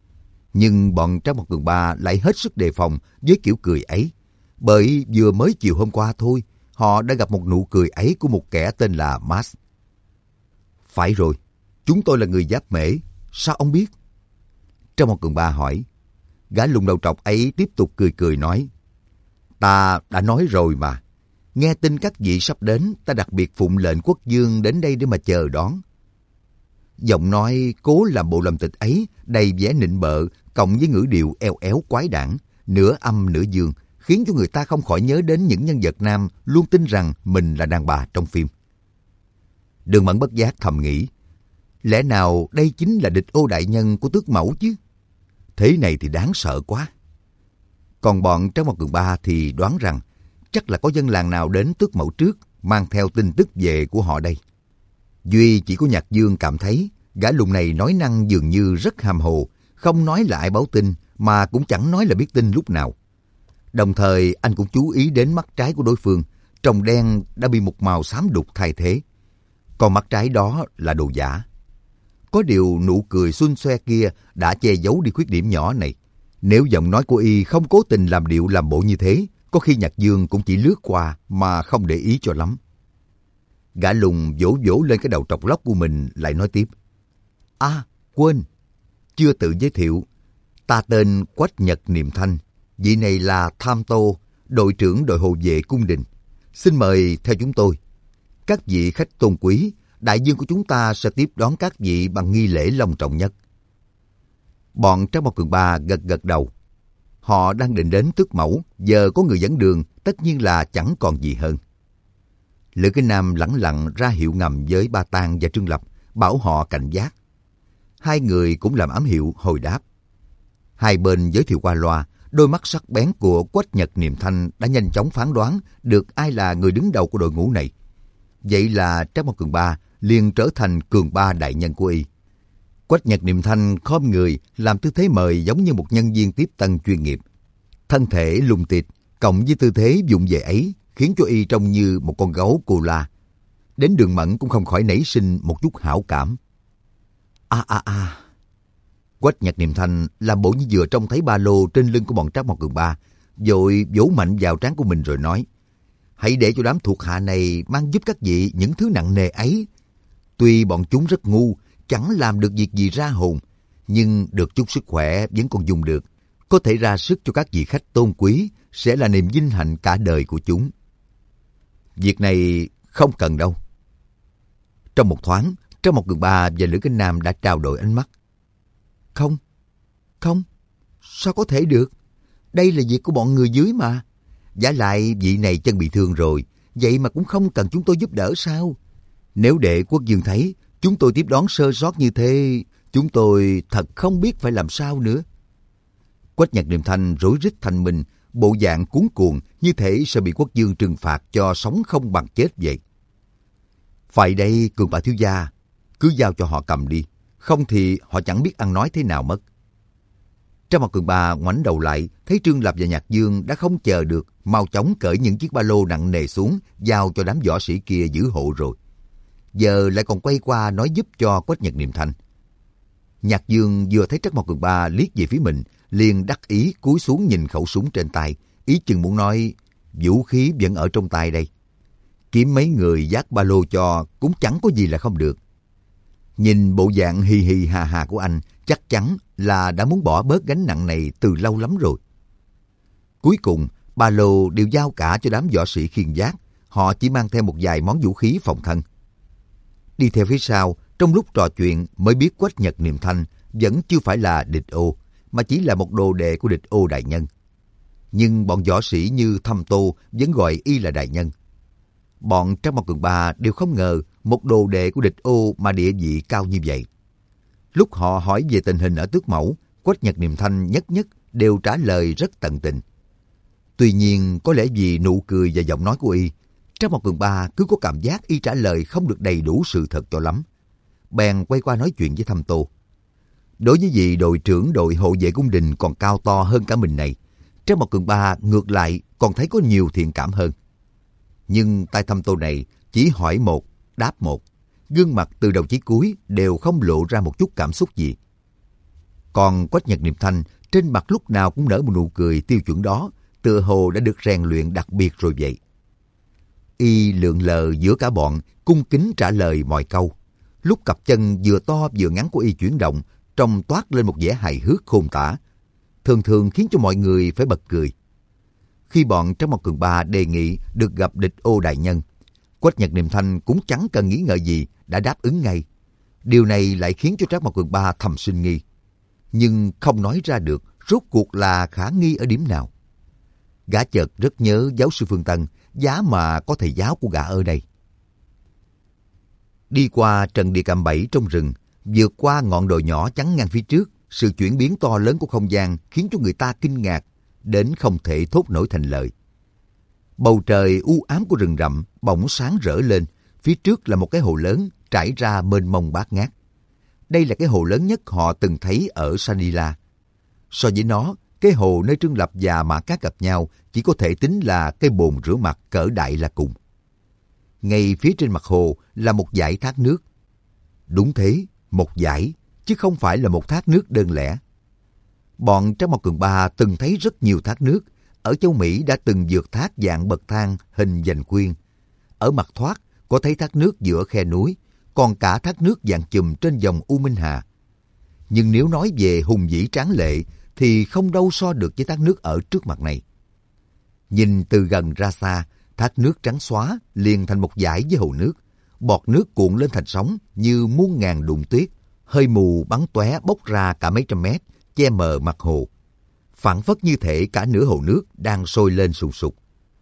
Nhưng bọn Trác Mao Cường Ba lại hết sức đề phòng với kiểu cười ấy. Bởi vừa mới chiều hôm qua thôi, họ đã gặp một nụ cười ấy của một kẻ tên là Max. Phải rồi, chúng tôi là người Giáp Mễ, sao ông biết? Trong một Cường Ba hỏi. Gã lùn đầu trọc ấy tiếp tục cười cười nói, ta đã nói rồi mà, nghe tin các vị sắp đến, ta đặc biệt phụng lệnh quốc vương đến đây để mà chờ đón. Giọng nói cố làm bộ làm tịch ấy đầy vẻ nịnh bợ, cộng với ngữ điệu eo éo quái đản, nửa âm nửa dương, khiến cho người ta không khỏi nhớ đến những nhân vật nam luôn tin rằng mình là đàn bà trong phim. Đường Mẫn bất giác thầm nghĩ, lẽ nào đây chính là địch ô đại nhân của Tước Mẫu chứ? Thế này thì đáng sợ quá. Còn bọn Trác Mộc Cường Ba thì đoán rằng chắc là có dân làng nào đến Tước Mẫu trước, mang theo tin tức về của họ đây. Duy chỉ có Nhạc Dương cảm thấy gã lùn này nói năng dường như rất hàm hồ, không nói là ai báo tin, mà cũng chẳng nói là biết tin lúc nào. Đồng thời anh cũng chú ý đến mắt trái của đối phương, tròng đen đã bị một màu xám đục thay thế. Còn mắt trái đó là đồ giả. Có điều nụ cười xuân xoe kia đã che giấu đi khuyết điểm nhỏ này. Nếu giọng nói của y không cố tình làm điệu làm bộ như thế, có khi Nhạc Dương cũng chỉ lướt qua mà không để ý cho lắm. Gã lùn vỗ vỗ lên cái đầu trọc lóc của mình lại nói tiếp. À, quên, chưa tự giới thiệu. Ta tên Quách Nhật Niệm Thanh, vị này là Tham Tô, đội trưởng đội hộ vệ cung đình. Xin mời theo chúng tôi. Các vị khách tôn quý, đại dương của chúng ta sẽ tiếp đón các vị bằng nghi lễ long trọng nhất. Bọn Trác Mộc Cường Ba gật gật đầu. Họ đang định đến Tước Mẫu, giờ có người dẫn đường, tất nhiên là chẳng còn gì hơn. Lữ Kinh Nam lẳng lặng ra hiệu ngầm với Ba Tang và Trương Lập, bảo họ cảnh giác. Hai người cũng làm ám hiệu hồi đáp. Hai bên giới thiệu qua loa, đôi mắt sắc bén của Quách Nhật Niệm Thanh đã nhanh chóng phán đoán được ai là người đứng đầu của đội ngũ này. Vậy là Trác Mộc Cường Ba liền trở thành Cường Ba đại nhân của y. Quách Nhật Niệm Thanh khom người làm tư thế mời giống như một nhân viên tiếp tân chuyên nghiệp. Thân thể lùng tịt cộng với tư thế vụng về ấy khiến cho y trông như một con gấu cô la. Đến Đường Mẫn cũng không khỏi nảy sinh một chút hảo cảm. A a a. Quách Nhật Niệm Thanh làm bộ như vừa trông thấy ba lô trên lưng của bọn Trác Mộc Cường Ba, vội vỗ mạnh vào trán của mình rồi nói: hãy để cho đám thuộc hạ này mang giúp các vị những thứ nặng nề ấy. Tuy bọn chúng rất ngu, chẳng làm được việc gì ra hồn, nhưng được chút sức khỏe vẫn còn dùng được. Có thể ra sức cho các vị khách tôn quý sẽ là niềm vinh hạnh cả đời của chúng. Việc này không cần đâu. Trong một thoáng, Trác Mộc Cường Ba và Lữ Kinh Nam đã trao đổi ánh mắt. Không, không, sao có thể được? Đây là việc của bọn người dưới mà. Vả lại vị này chân bị thương rồi, vậy mà cũng không cần chúng tôi giúp đỡ sao? Nếu để quốc vương thấy chúng tôi tiếp đón sơ sót như thế, chúng tôi thật không biết phải làm sao nữa. Quách Nhật Niệm Thanh rối rít thanh minh, bộ dạng cuống cuồng như thể sẽ bị quốc vương trừng phạt cho sống không bằng chết vậy. Phải đây, Cường Ba thiếu gia, cứ giao cho họ cầm đi, không thì họ chẳng biết ăn nói thế nào mất. Trác Mộc Cường Ba ngoảnh đầu lại, thấy Trương Lập và Nhạc Dương đã không chờ được, mau chóng cởi những chiếc ba lô nặng nề xuống, giao cho đám võ sĩ kia giữ hộ rồi. Giờ lại còn quay qua nói giúp cho Quách Nhật Niệm Thanh. Nhạc Dương vừa thấy Trác Mộc Cường Ba liếc về phía mình, liền đắc ý cúi xuống nhìn khẩu súng trên tay, ý chừng muốn nói vũ khí vẫn ở trong tay đây. Kiếm mấy người vác ba lô cho cũng chẳng có gì là không được. Nhìn bộ dạng hì hì hà hà của anh, chắc chắn là đã muốn bỏ bớt gánh nặng này từ lâu lắm rồi. Cuối cùng, ba lô đều giao cả cho đám võ sĩ khiêng vác, họ chỉ mang theo một vài món vũ khí phòng thân. Đi theo phía sau, trong lúc trò chuyện mới biết Quách Nhật Niệm Thanh vẫn chưa phải là địch ô, mà chỉ là một đồ đệ của địch ô đại nhân. Nhưng bọn võ sĩ như Thâm Tô vẫn gọi y là đại nhân. Bọn Trác Mộc Cường Ba đều không ngờ một đồ đệ của địch ô mà địa vị cao như vậy. Lúc họ hỏi về tình hình ở Tước Mẫu, Quách Nhật Niệm Thanh nhất nhất đều trả lời rất tận tình. Tuy nhiên, có lẽ vì nụ cười và giọng nói của y, Trác Mộc Cường Ba cứ có cảm giác y trả lời không được đầy đủ sự thật cho lắm. Bèn quay qua nói chuyện với Thâm Tô. Đối với vị đội trưởng đội hộ vệ cung đình còn cao to hơn cả mình này, Trác Mộc Cường Ba ngược lại còn thấy có nhiều thiện cảm hơn. Nhưng tay Thâm Tô này chỉ hỏi một, đáp một, gương mặt từ đầu chí cuối đều không lộ ra một chút cảm xúc gì. Còn Quách Nhật Niệm Thanh trên mặt lúc nào cũng nở một nụ cười tiêu chuẩn đó, tựa hồ đã được rèn luyện đặc biệt rồi vậy. Y lượn lờ giữa cả bọn, cung kính trả lời mọi câu. Lúc cặp chân vừa to vừa ngắn của Y chuyển động, trông toát lên một vẻ hài hước khôn tả, thường thường khiến cho mọi người phải bật cười. Khi bọn Trác Mộc Cường Ba đề nghị được gặp địch ô đại nhân, Quách Nhật Niệm Thanh cũng chẳng cần nghĩ ngợi gì đã đáp ứng ngay. Điều này lại khiến cho Trác Mộc Cường Ba thầm sinh nghi, nhưng không nói ra được rốt cuộc là khả nghi ở điểm nào. Gã chợt rất nhớ giáo sư Phương Tân, giá mà có thầy giáo của gã ở đây. Đi qua trận địa cạm bẫy trong rừng, vượt qua ngọn đồi nhỏ chắn ngang phía trước, sự chuyển biến to lớn của không gian khiến cho người ta kinh ngạc đến không thể thốt nổi thành lời. Bầu trời u ám của rừng rậm bỗng sáng rỡ lên, phía trước là một cái hồ lớn trải ra mênh mông bát ngát. Đây là cái hồ lớn nhất họ từng thấy ở Sanila. So với nó, cái hồ nơi Trương Lập và Mã Cát gặp nhau chỉ có thể tính là cái bồn rửa mặt cỡ đại là cùng. Ngay phía trên mặt hồ là một dải thác nước. Đúng thế, một dải, chứ không phải là một thác nước đơn lẻ. Bọn Trác Mộc Cường Ba từng thấy rất nhiều thác nước. Ở châu Mỹ đã từng vượt thác dạng bậc thang hình vành khuyên. Ở mặt thoát có thấy thác nước giữa khe núi, còn cả thác nước dạng chùm trên dòng U Minh Hà. Nhưng nếu nói về hùng vĩ tráng lệ thì không đâu so được với thác nước ở trước mặt này. Nhìn từ gần ra xa, thác nước trắng xóa liền thành một dải với hồ nước. Bọt nước cuộn lên thành sóng như muôn ngàn đụng tuyết, hơi mù bắn tóe bốc ra cả mấy trăm mét, che mờ mặt hồ. Phảng phất như thể cả nửa hồ nước đang sôi lên sùng sục.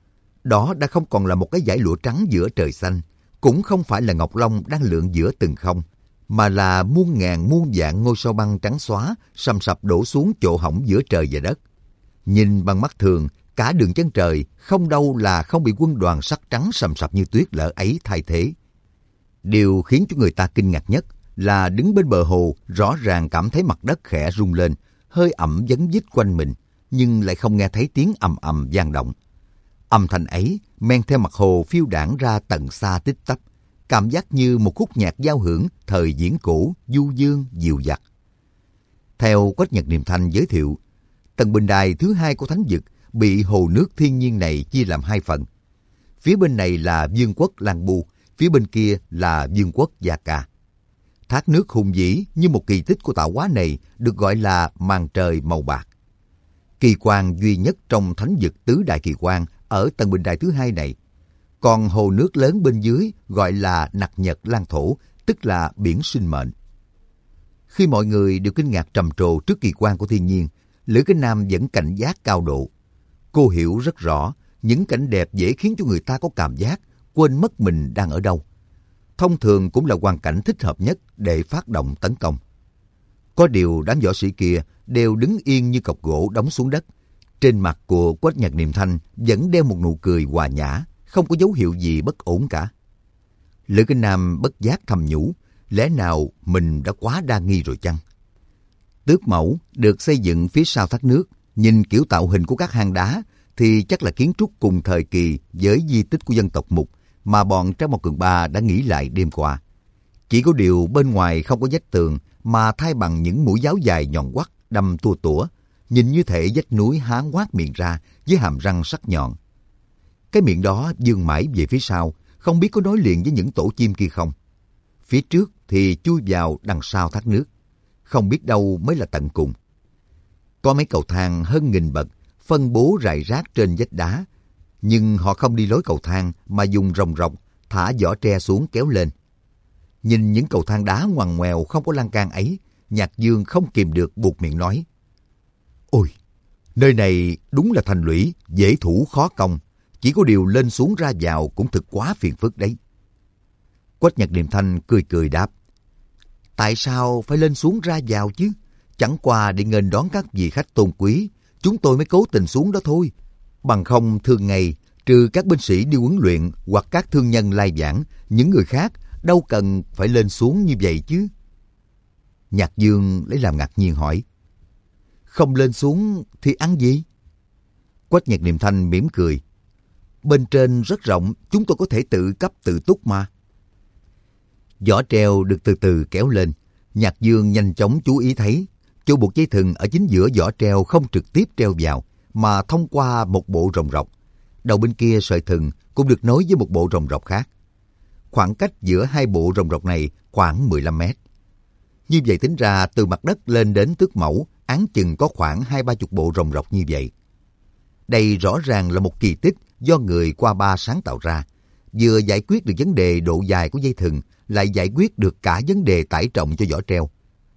Đó đã không còn là một cái dải lụa trắng giữa trời xanh, cũng không phải là ngọc long đang lượn giữa từng không, mà là muôn ngàn muôn vạn ngôi sao băng trắng xóa sầm sập đổ xuống chỗ hổng giữa trời và đất. Nhìn bằng mắt thường, cả đường chân trời không đâu là không bị quân đoàn sắt trắng sầm sập như tuyết lở ấy thay thế. Điều khiến cho người ta kinh ngạc nhất là đứng bên bờ hồ rõ ràng cảm thấy mặt đất khẽ rung lên, hơi ẩm vấn vít quanh mình, nhưng lại không nghe thấy tiếng ầm ầm vang động. Âm thanh ấy men theo mặt hồ phiêu đãng ra tận xa tích tắp, cảm giác như một khúc nhạc giao hưởng thời diễn cổ, du dương, dịu dặt. Theo Quách Nhật Niệm Thanh giới thiệu, tầng bình đài thứ hai của thánh vực bị hồ nước thiên nhiên này chia làm hai phần. Phía bên này là vương quốc Lan Bu, phía bên kia là vương quốc Gia Ca. Thác nước hùng vĩ như một kỳ tích của tạo hóa này được gọi là màn trời màu bạc. Kỳ quan duy nhất trong thánh vực tứ đại kỳ quan ở tầng bình đài thứ hai này. Còn hồ nước lớn bên dưới gọi là nặc nhật lan thổ, tức là biển sinh mệnh. Khi mọi người đều kinh ngạc trầm trồ trước kỳ quan của thiên nhiên, Lữ Cái Nam vẫn cảnh giác cao độ. Cô hiểu rất rõ những cảnh đẹp dễ khiến cho người ta có cảm giác quên mất mình đang ở đâu. Thông thường cũng là hoàn cảnh thích hợp nhất để phát động tấn công. Có điều đám võ sĩ kia đều đứng yên như cọc gỗ đóng xuống đất. Trên mặt của Quách Nhật Niệm Thanh vẫn đeo một nụ cười hòa nhã, không có dấu hiệu gì bất ổn cả. Lữ Kinh Nam bất giác thầm nhủ, lẽ nào mình đã quá đa nghi rồi chăng? Tước mẫu được xây dựng phía sau thác nước, nhìn kiểu tạo hình của các hang đá thì chắc là kiến trúc cùng thời kỳ với di tích của dân tộc Mục mà bọn Trác Mộc Cường Ba đã nghĩ lại đêm qua. Chỉ có điều bên ngoài không có vách tường mà thay bằng những mũi giáo dài nhọn quắt đâm tua tủa, nhìn như thể vách núi há ngoác miệng ra với hàm răng sắc nhọn. Cái miệng đó vươn mãi về phía sau, không biết có nối liền với những tổ chim kia không. Phía trước thì chui vào đằng sau thác nước, không biết đâu mới là tận cùng. Có mấy cầu thang hơn nghìn bậc, phân bố rải rác trên vách đá, nhưng họ không đi lối cầu thang mà dùng rồng rọc, thả giỏ tre xuống kéo lên. Nhìn những cầu thang đá ngoằn ngoèo không có lan can ấy, Nhạc Dương không kìm được buột miệng nói: Ôi, nơi này đúng là thành lũy, dễ thủ khó công, chỉ có điều lên xuống ra vào cũng thực quá phiền phức đấy. Quách Nhật Niệm Thanh cười cười đáp: Tại sao phải lên xuống ra vào chứ? Chẳng qua để nghênh đón các vị khách tôn quý, chúng tôi mới cố tình xuống đó thôi. Bằng không thường ngày, trừ các binh sĩ đi huấn luyện hoặc các thương nhân lai vãng, những người khác đâu cần phải lên xuống như vậy chứ. Nhạc Dương lấy làm ngạc nhiên hỏi: Không lên xuống thì ăn gì? Quách Nhật Niệm Thanh mỉm cười: Bên trên rất rộng, chúng tôi có thể tự cấp tự túc mà. Giỏ treo được từ từ kéo lên. Nhạc Dương nhanh chóng chú ý thấy chỗ buộc dây thừng ở chính giữa giỏ treo không trực tiếp treo vào, mà thông qua một bộ rồng rọc. Đầu bên kia sợi thừng cũng được nối với một bộ rồng rọc khác. Khoảng cách giữa hai bộ rồng rọc này khoảng mười lăm mét. Như vậy tính ra từ mặt đất lên đến tước mẫu, áng chừng có khoảng hai ba chục bộ rồng rọc như vậy. Đây rõ ràng là một kỳ tích do người qua ba sáng tạo ra, vừa giải quyết được vấn đề độ dài của dây thừng, lại giải quyết được cả vấn đề tải trọng cho giỏ treo.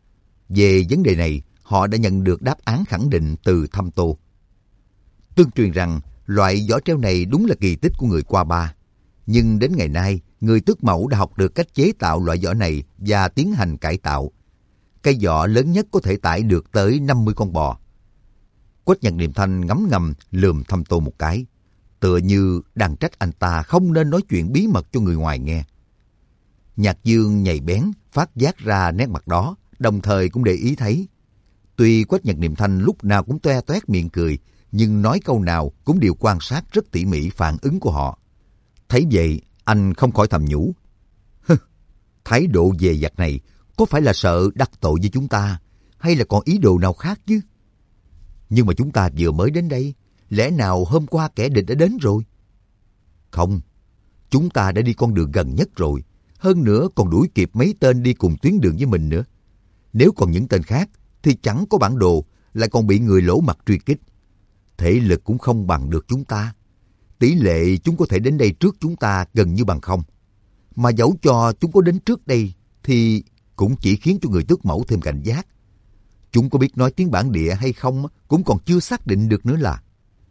Về vấn đề này, họ đã nhận được đáp án khẳng định từ Thâm Tô. Tương truyền rằng loại giỏ treo này đúng là kỳ tích của người qua ba. Nhưng đến ngày nay, người tước mẫu đã học được cách chế tạo loại giỏ này và tiến hành cải tạo. Cây giỏ lớn nhất có thể tải được tới năm mươi con bò. Quách Nhật Niệm Thanh ngấm ngầm lườm Thâm Tô một cái, tựa như đang trách anh ta không nên nói chuyện bí mật cho người ngoài nghe. Nhạc Dương nhạy bén phát giác ra nét mặt đó, đồng thời cũng để ý thấy. Tuy Quách Nhật Niệm Thanh lúc nào cũng toe toét miệng cười, nhưng nói câu nào cũng đều quan sát rất tỉ mỉ phản ứng của họ. Thấy vậy, anh không khỏi thầm nhủ. Hừ, thái độ dè dặt này có phải là sợ đắc tội với chúng ta, hay là còn ý đồ nào khác chứ? Nhưng mà chúng ta vừa mới đến đây, lẽ nào hôm qua kẻ địch đã đến rồi? Không, chúng ta đã đi con đường gần nhất rồi, hơn nữa còn đuổi kịp mấy tên đi cùng tuyến đường với mình nữa. Nếu còn những tên khác thì chẳng có bản đồ, lại còn bị người lỗ mặt truy kích. Thể lực cũng không bằng được chúng ta. Tỷ lệ chúng có thể đến đây trước chúng ta gần như bằng không. Mà dẫu cho chúng có đến trước đây thì cũng chỉ khiến cho người tước mẫu thêm cảnh giác. Chúng có biết nói tiếng bản địa hay không cũng còn chưa xác định được nữa là.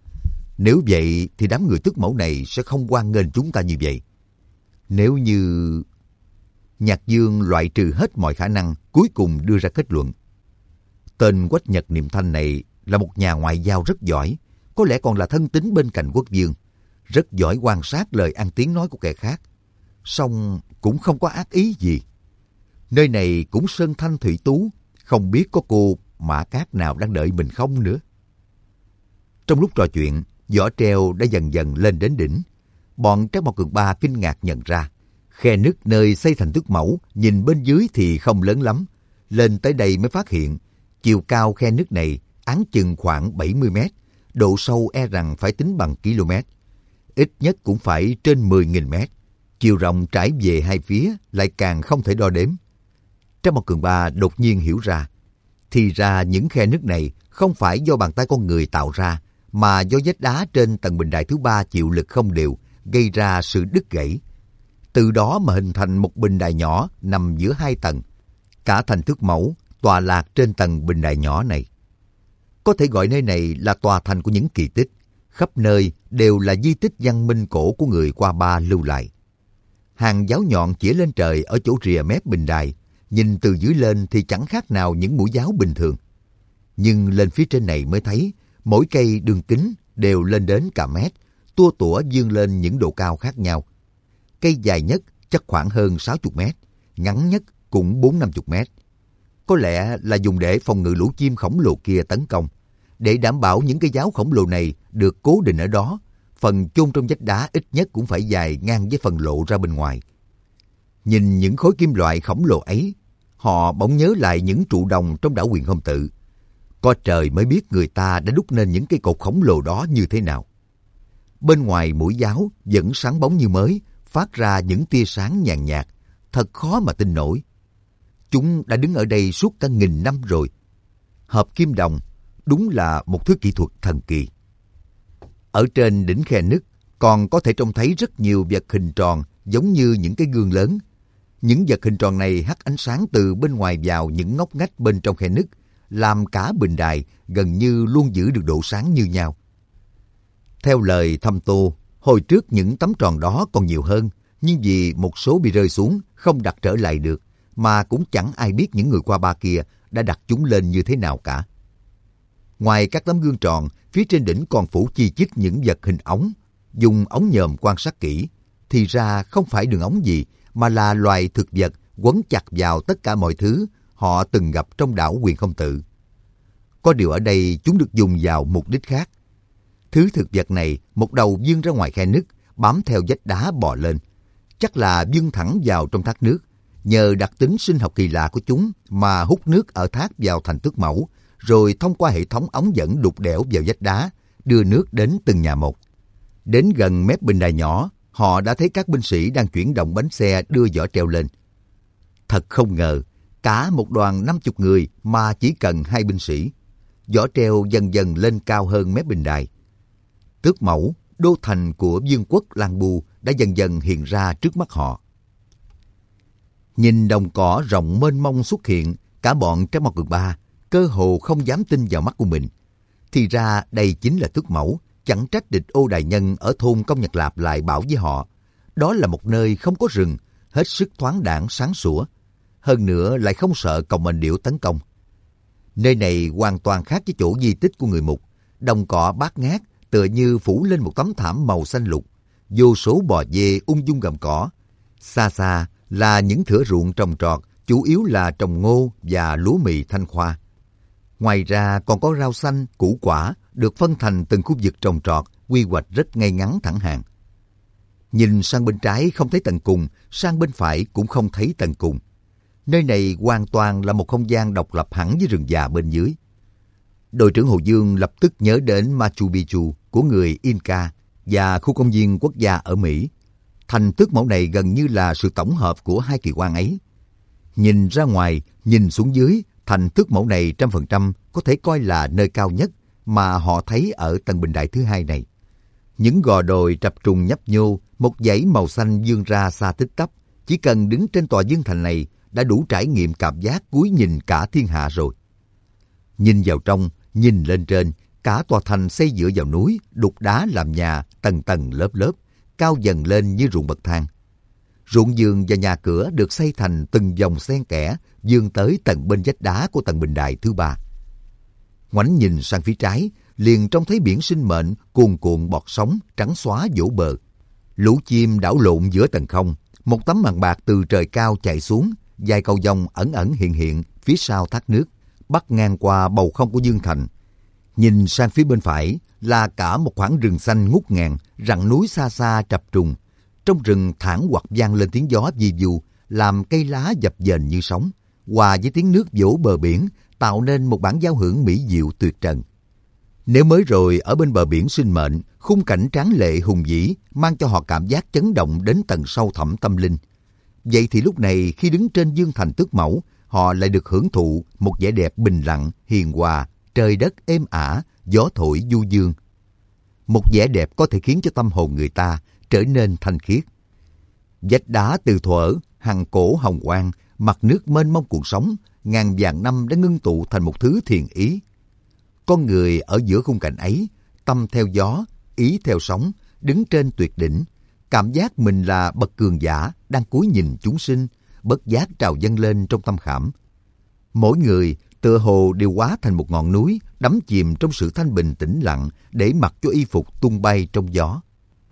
Nếu vậy thì đám người tước mẫu này sẽ không hoan nghênh chúng ta như vậy. Nếu như... Nhạc Dương loại trừ hết mọi khả năng, cuối cùng đưa ra kết luận. Tên Quách Nhật Niệm Thanh này là một nhà ngoại giao rất giỏi, có lẽ còn là thân tín bên cạnh quốc vương, rất giỏi quan sát lời ăn tiếng nói của kẻ khác. Song cũng không có ác ý gì. Nơi này cũng sơn thanh thủy tú, không biết có cô Mã Cát nào đang đợi mình không nữa. Trong lúc trò chuyện, giỏ treo đã dần dần lên đến đỉnh. Bọn Trác Mộc Cường Ba kinh ngạc nhận ra, khe nứt nơi xây thành tước mẫu nhìn bên dưới thì không lớn lắm. Lên tới đây mới phát hiện, chiều cao khe nứt này áng chừng khoảng bảy mươi mét, độ sâu e rằng phải tính bằng km. Ít nhất cũng phải trên mười nghìn mét. Chiều rộng trải về hai phía lại càng không thể đo đếm. Trác Mộc Cường Ba đột nhiên hiểu ra, thì ra những khe nứt này không phải do bàn tay con người tạo ra, mà do vách đá trên tầng bình đài thứ ba chịu lực không đều, gây ra sự đứt gãy. Từ đó mà hình thành một bình đài nhỏ nằm giữa hai tầng. Cả thành tước mẫu tọa lạc trên tầng bình đài nhỏ này. Có thể gọi nơi này là tòa thành của những kỳ tích. Khắp nơi đều là di tích văn minh cổ của người qua ba lưu lại. Hàng giáo nhọn chĩa lên trời ở chỗ rìa mép bình đài, nhìn từ dưới lên thì chẳng khác nào những mũi giáo bình thường. Nhưng lên phía trên này mới thấy, mỗi cây đường kính đều lên đến cả mét, tua tủa vươn lên những độ cao khác nhau. Cây dài nhất chắc khoảng hơn sáu mươi mét, ngắn nhất cũng bốn năm mươi mét. Có lẽ là dùng để phòng ngự lũ chim khổng lồ kia tấn công. Để đảm bảo những cây giáo khổng lồ này được cố định ở đó, phần chôn trong vách đá ít nhất cũng phải dài ngang với phần lộ ra bên ngoài. Nhìn những khối kim loại khổng lồ ấy, họ bỗng nhớ lại những trụ đồng trong đảo Huyền Không Tự. Có trời mới biết người ta đã đúc nên những cây cột khổng lồ đó như thế nào. Bên ngoài mũi giáo vẫn sáng bóng như mới, phát ra những tia sáng nhàn nhạt, thật khó mà tin nổi. Chúng đã đứng ở đây suốt cả nghìn năm rồi. Hợp kim đồng đúng là một thứ kỹ thuật thần kỳ. Ở trên đỉnh khe nứt còn có thể trông thấy rất nhiều vật hình tròn giống như những cái gương lớn. Những vật hình tròn này hắt ánh sáng từ bên ngoài vào những ngóc ngách bên trong khe nứt, làm cả bình đài gần như luôn giữ được độ sáng như nhau. Theo lời Thâm Tô, hồi trước những tấm tròn đó còn nhiều hơn, nhưng vì một số bị rơi xuống, không đặt trở lại được, mà cũng chẳng ai biết những người qua ba kia đã đặt chúng lên như thế nào cả. Ngoài các tấm gương tròn, phía trên đỉnh còn phủ chi chít những vật hình ống. Dùng ống nhòm quan sát kỹ, thì ra không phải đường ống gì, mà là loài thực vật quấn chặt vào tất cả mọi thứ họ từng gặp trong đảo Huyền Không Tự. Có điều ở đây chúng được dùng vào mục đích khác. Thứ thực vật này một đầu vươn ra ngoài khe nứt, bám theo vách đá bò lên. Chắc là vươn thẳng vào trong thác nước. Nhờ đặc tính sinh học kỳ lạ của chúng mà hút nước ở thác vào thành tước mẫu, rồi thông qua hệ thống ống dẫn đục đẽo vào vách đá, đưa nước đến từng nhà một. Đến gần mép bình đài nhỏ, họ đã thấy các binh sĩ đang chuyển động bánh xe đưa vỏ treo lên. Thật không ngờ, cả một đoàn năm chục người mà chỉ cần hai binh sĩ. Vỏ treo dần dần lên cao hơn mép bình đài. Tước Mẫu, đô thành của vương quốc Lan Bu đã dần dần hiện ra trước mắt họ. Nhìn đồng cỏ rộng mênh mông xuất hiện, cả bọn Trác Mao Cường Ba cơ hồ không dám tin vào mắt của mình. Thì ra đây chính là Tước Mẫu, chẳng trách địch Ô đại nhân ở thôn Công Nhật Lạp lại bảo với họ. Đó là một nơi không có rừng, hết sức thoáng đãng sáng sủa. Hơn nữa lại không sợ Còng Mệnh Điểu tấn công. Nơi này hoàn toàn khác với chỗ di tích của người Mục. Đồng cỏ bát ngát, tựa như phủ lên một tấm thảm màu xanh lục. Vô số bò dê ung dung gặm cỏ. Xa xa là những thửa ruộng trồng trọt, chủ yếu là trồng ngô và lúa mì Thanh Khoa. Ngoài ra còn có rau xanh, củ quả được phân thành từng khu vực trồng trọt, quy hoạch rất ngay ngắn thẳng hàng. Nhìn sang bên trái không thấy tận cùng, sang bên phải cũng không thấy tận cùng. Nơi này hoàn toàn là một không gian độc lập hẳn với rừng già bên dưới. Đội trưởng Hồ Dương lập tức nhớ đến Machu Picchu của người Inca và khu công viên quốc gia ở Mỹ. Thành Tước Mẫu này gần như là sự tổng hợp của hai kỳ quan ấy. Nhìn ra ngoài, nhìn xuống dưới, thành Tước Mẫu này trăm phần trăm có thể coi là nơi cao nhất mà họ thấy ở tầng bình đại thứ hai này. Những gò đồi trập trùng nhấp nhô, một dãy màu xanh vươn ra xa tích tắp. Chỉ cần đứng trên tòa dương thành này đã đủ trải nghiệm cảm giác cúi nhìn cả thiên hạ rồi. Nhìn vào trong, nhìn lên trên, cả tòa thành xây dựa vào núi, đục đá làm nhà, tầng tầng lớp lớp, cao dần lên như ruộng bậc thang. Ruộng vườn và nhà cửa được xây thành từng dòng xen kẽ, vươn tới tận bên vách đá của tầng bình đài thứ ba. Ngoảnh nhìn sang phía trái, liền trông thấy biển sinh mệnh cuồn cuộn bọt sóng trắng xóa vỗ bờ. Lũ chim đảo lộn giữa tầng không, một tấm màn bạc từ trời cao chạy xuống, vài cầu vồng ẩn ẩn hiện hiện phía sau thác nước, bắc ngang qua bầu không của Dương Thành. Nhìn sang phía bên phải là cả một khoảng rừng xanh ngút ngàn, rặng núi xa xa trập trùng. Trong rừng thẳng hoặc vang lên tiếng gió vi vu, làm cây lá dập dềnh như sóng, hòa với tiếng nước vỗ bờ biển, tạo nên một bản giao hưởng mỹ diệu tuyệt trần. Nếu mới rồi ở bên bờ biển sinh mệnh, khung cảnh tráng lệ hùng vĩ mang cho họ cảm giác chấn động đến tận sâu thẳm tâm linh. Vậy thì lúc này khi đứng trên dương thành Tước Mẫu, họ lại được hưởng thụ một vẻ đẹp bình lặng, hiền hòa, trời đất êm ả, gió thổi du dương. Một vẻ đẹp có thể khiến cho tâm hồn người ta trở nên thanh khiết. Vách đá từ thuở, hằng cổ hồng quang, mặt nước mênh mông cuộn sóng, ngàn vạn năm đã ngưng tụ thành một thứ thiền ý. Con người ở giữa khung cảnh ấy, tâm theo gió, ý theo sóng, đứng trên tuyệt đỉnh, cảm giác mình là bậc cường giả đang cúi nhìn chúng sinh, bất giác trào dâng lên trong tâm khảm. Mỗi người tựa hồ đều hóa thành một ngọn núi, đắm chìm trong sự thanh bình tĩnh lặng, để mặc cho y phục tung bay trong gió.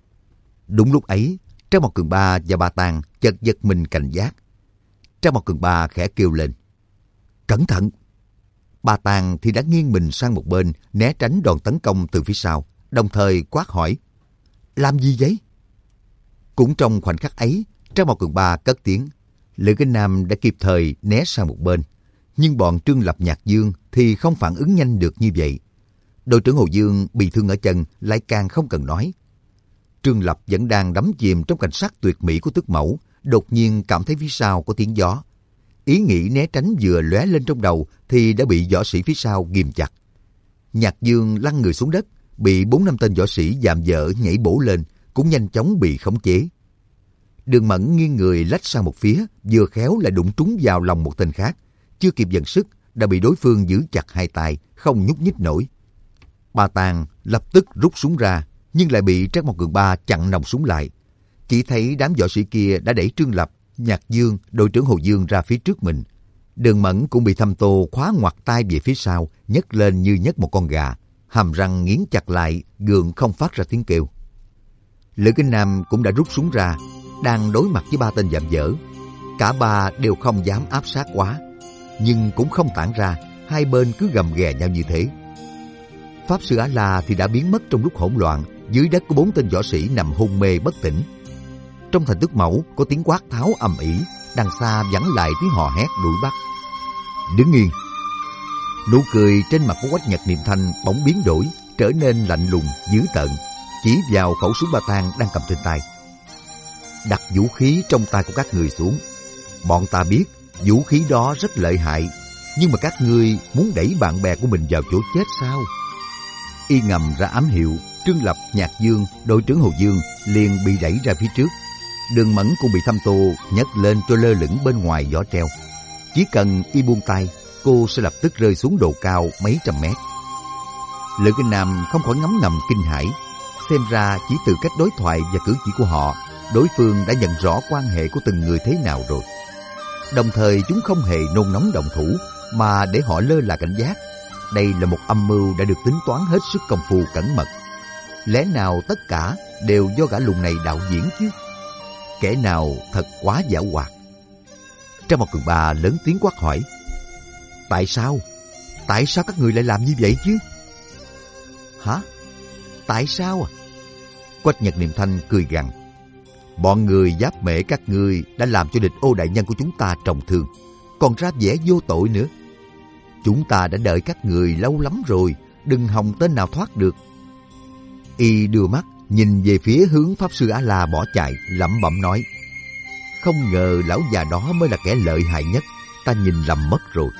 Đúng lúc ấy, Trác Mao Cường Ba và Ba Tàng chợt giật mình cảnh giác. Trác Mao Cường Ba khẽ kêu lên: "Cẩn thận!" Ba Tàng thì đã nghiêng mình sang một bên, né tránh đòn tấn công từ phía sau, đồng thời quát hỏi: "Làm gì vậy?" Cũng trong khoảnh khắc ấy, Trác Mao Cường Ba cất tiếng. Lữ Kinh Nam đã kịp thời né sang một bên, nhưng bọn Trương Lập, Nhạc Dương thì không phản ứng nhanh được như vậy. Đội trưởng Hồ Dương bị thương ở chân lại càng không cần nói. Trương Lập vẫn đang đắm chìm trong cảnh sắc tuyệt mỹ của Tước Mẫu, đột nhiên cảm thấy phía sau có tiếng gió. Ý nghĩ né tránh vừa lóe lên trong đầu thì đã bị võ sĩ phía sau ghim chặt. Nhạc Dương lăn người xuống đất, bị bốn năm tên võ sĩ dạm dở nhảy bổ lên, cũng nhanh chóng bị khống chế. Đường Mẫn nghiêng người lách sang một phía, vừa khéo lại đụng trúng vào lòng một tên khác. Chưa kịp dần sức, đã bị đối phương giữ chặt hai tay, không nhúc nhích nổi. Ba Tàng lập tức rút súng ra, nhưng lại bị Trác Mao Cường Ba chặn nòng súng lại. Chỉ thấy đám võ sĩ kia đã đẩy Trương Lập, Nhạc Dương, đội trưởng Hồ Dương ra phía trước mình. Đường Mẫn cũng bị Thâm Tô khóa ngoặt tay về phía sau, nhấc lên như nhấc một con gà, hàm răng nghiến chặt lại, gượng không phát ra tiếng kêu. Lữ Kinh Nam cũng đã rút súng ra, đang đối mặt với ba tên dạm dở. Cả ba đều không dám áp sát quá, nhưng cũng không tản ra, hai bên cứ gầm ghè nhau như thế. Pháp Sư Á La thì đã biến mất trong lúc hỗn loạn, dưới đất có bốn tên võ sĩ nằm hôn mê bất tỉnh. Trong thành Tước Mẫu có tiếng quát tháo ầm ĩ, đằng xa vẳng lại tiếng hò hét đuổi bắt. Đứng yên! Nụ cười trên mặt của Quách Nhật Niệm Thanh bỗng biến đổi, trở nên lạnh lùng, dữ tợn. chỉ vào khẩu súng ba tang đang cầm trên tay. Đặt vũ khí trong tay của các người xuống. Bọn ta biết vũ khí đó rất lợi hại, nhưng mà các ngươi muốn đẩy bạn bè của mình vào chỗ chết sao? Y ngầm ra ám hiệu, Trương Lập, Nhạc Dương, đội trưởng Hồ Dương liền bị đẩy ra phía trước. Đường Mẫn cũng bị Thâm Tô nhấc lên cho lơ lửng bên ngoài vỏ treo. Chỉ cần y buông tay, cô sẽ lập tức rơi xuống độ cao mấy trăm mét. Lữ Kinh Nam không khỏi ngấm ngầm kinh hãi. Xem ra chỉ từ cách đối thoại và cử chỉ của họ, đối phương đã nhận rõ quan hệ của từng người thế nào rồi. Đồng thời chúng không hề nôn nóng động thủ, mà để họ lơ là cảnh giác. Đây là một âm mưu đã được tính toán hết sức công phu cẩn mật. Lẽ nào tất cả đều do gã lùn này đạo diễn chứ? Kẻ nào thật quá giảo hoạt. Trang Một Cường Ba lớn tiếng quát hỏi: Tại sao? Tại sao các người lại làm như vậy chứ? Hả? Tại sao à? Quách Nhật Niệm Thanh cười gằn: Bọn người giáp mễ các ngươi đã làm cho địch Ô đại nhân của chúng ta trọng thương, còn ra vẻ vô tội nữa. Chúng ta đã đợi các người lâu lắm rồi, đừng hòng tên nào thoát được. Y đưa mắt nhìn về phía hướng Pháp Sư A-la bỏ chạy, lẩm bẩm nói: Không ngờ lão già đó mới là kẻ lợi hại nhất, ta nhìn lầm mất rồi.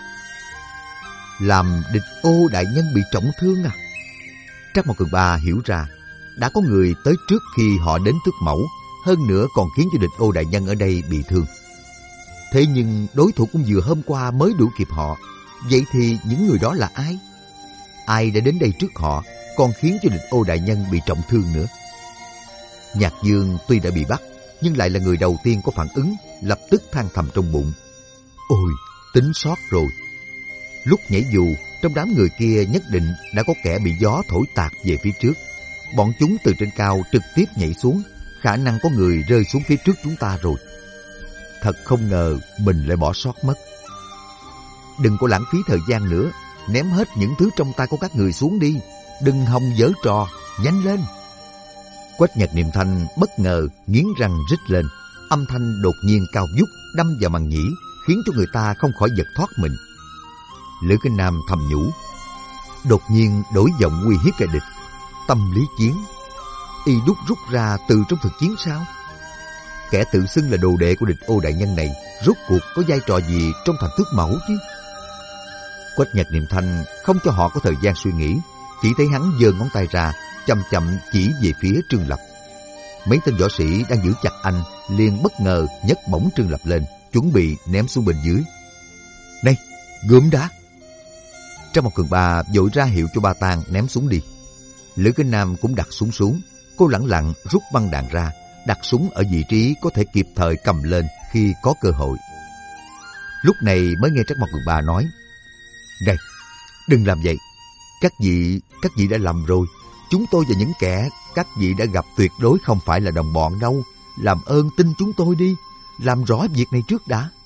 Làm địch Ô đại nhân bị trọng thương à? Trác Mộc Cường Ba hiểu ra, đã có người tới trước khi họ đến Tước Mẫu, hơn nữa còn khiến cho địch Ô đại nhân ở đây bị thương. Thế nhưng đối thủ cũng vừa hôm qua mới đuổi kịp họ. Vậy thì những người đó là ai? Ai đã đến đây trước họ, còn khiến cho địch Ô đại nhân bị trọng thương nữa? Nhạc Dương tuy đã bị bắt, nhưng lại là người đầu tiên có phản ứng, lập tức than thầm trong bụng: Ôi, tính sót rồi. Lúc nhảy dù, trong đám người kia nhất định đã có kẻ bị gió thổi tạt về phía trước. Bọn chúng từ trên cao trực tiếp nhảy xuống, khả năng có người rơi xuống phía trước chúng ta rồi. Thật không ngờ mình lại bỏ sót mất. Đừng có lãng phí thời gian nữa, ném hết những thứ trong tay của các người xuống đi. Đừng hòng giở trò, nhanh lên. Quách Nhật Niệm Thanh bất ngờ nghiến răng rít lên, âm thanh đột nhiên cao vút đâm vào màng nhĩ, khiến cho người ta không khỏi giật thoát mình. Lữ Kinh Nam thầm nhủ, đột nhiên đổi giọng uy hiếp kẻ địch. Tâm lý chiến, y đúc rút ra từ trong thực chiến sao? Kẻ tự xưng là đồ đệ của địch Ô đại nhân này rốt cuộc có vai trò gì trong thành Tước Mẫu chứ? Quách Nhật Niệm Thanh không cho họ có thời gian suy nghĩ, chỉ thấy hắn giơ ngón tay ra, chậm chậm chỉ về phía Trương Lập. Mấy tên võ sĩ đang giữ chặt anh liền bất ngờ nhấc bổng Trương Lập lên, chuẩn bị ném xuống bên dưới. Này, gươm đá! Trang Một Cường Ba vội ra hiệu cho Ba Tang ném súng đi. Lữ Kinh Nam cũng đặt súng xuống. Cô lẳng lặng rút băng đạn ra, đặt súng ở vị trí có thể kịp thời cầm lên khi có cơ hội. Lúc này mới nghe Trang Một Cường Ba nói: Này, đừng làm vậy. Các vị, các vị đã lầm rồi. Chúng tôi và những kẻ các vị đã gặp tuyệt đối không phải là đồng bọn đâu. Làm ơn tin chúng tôi đi, làm rõ việc này trước đã.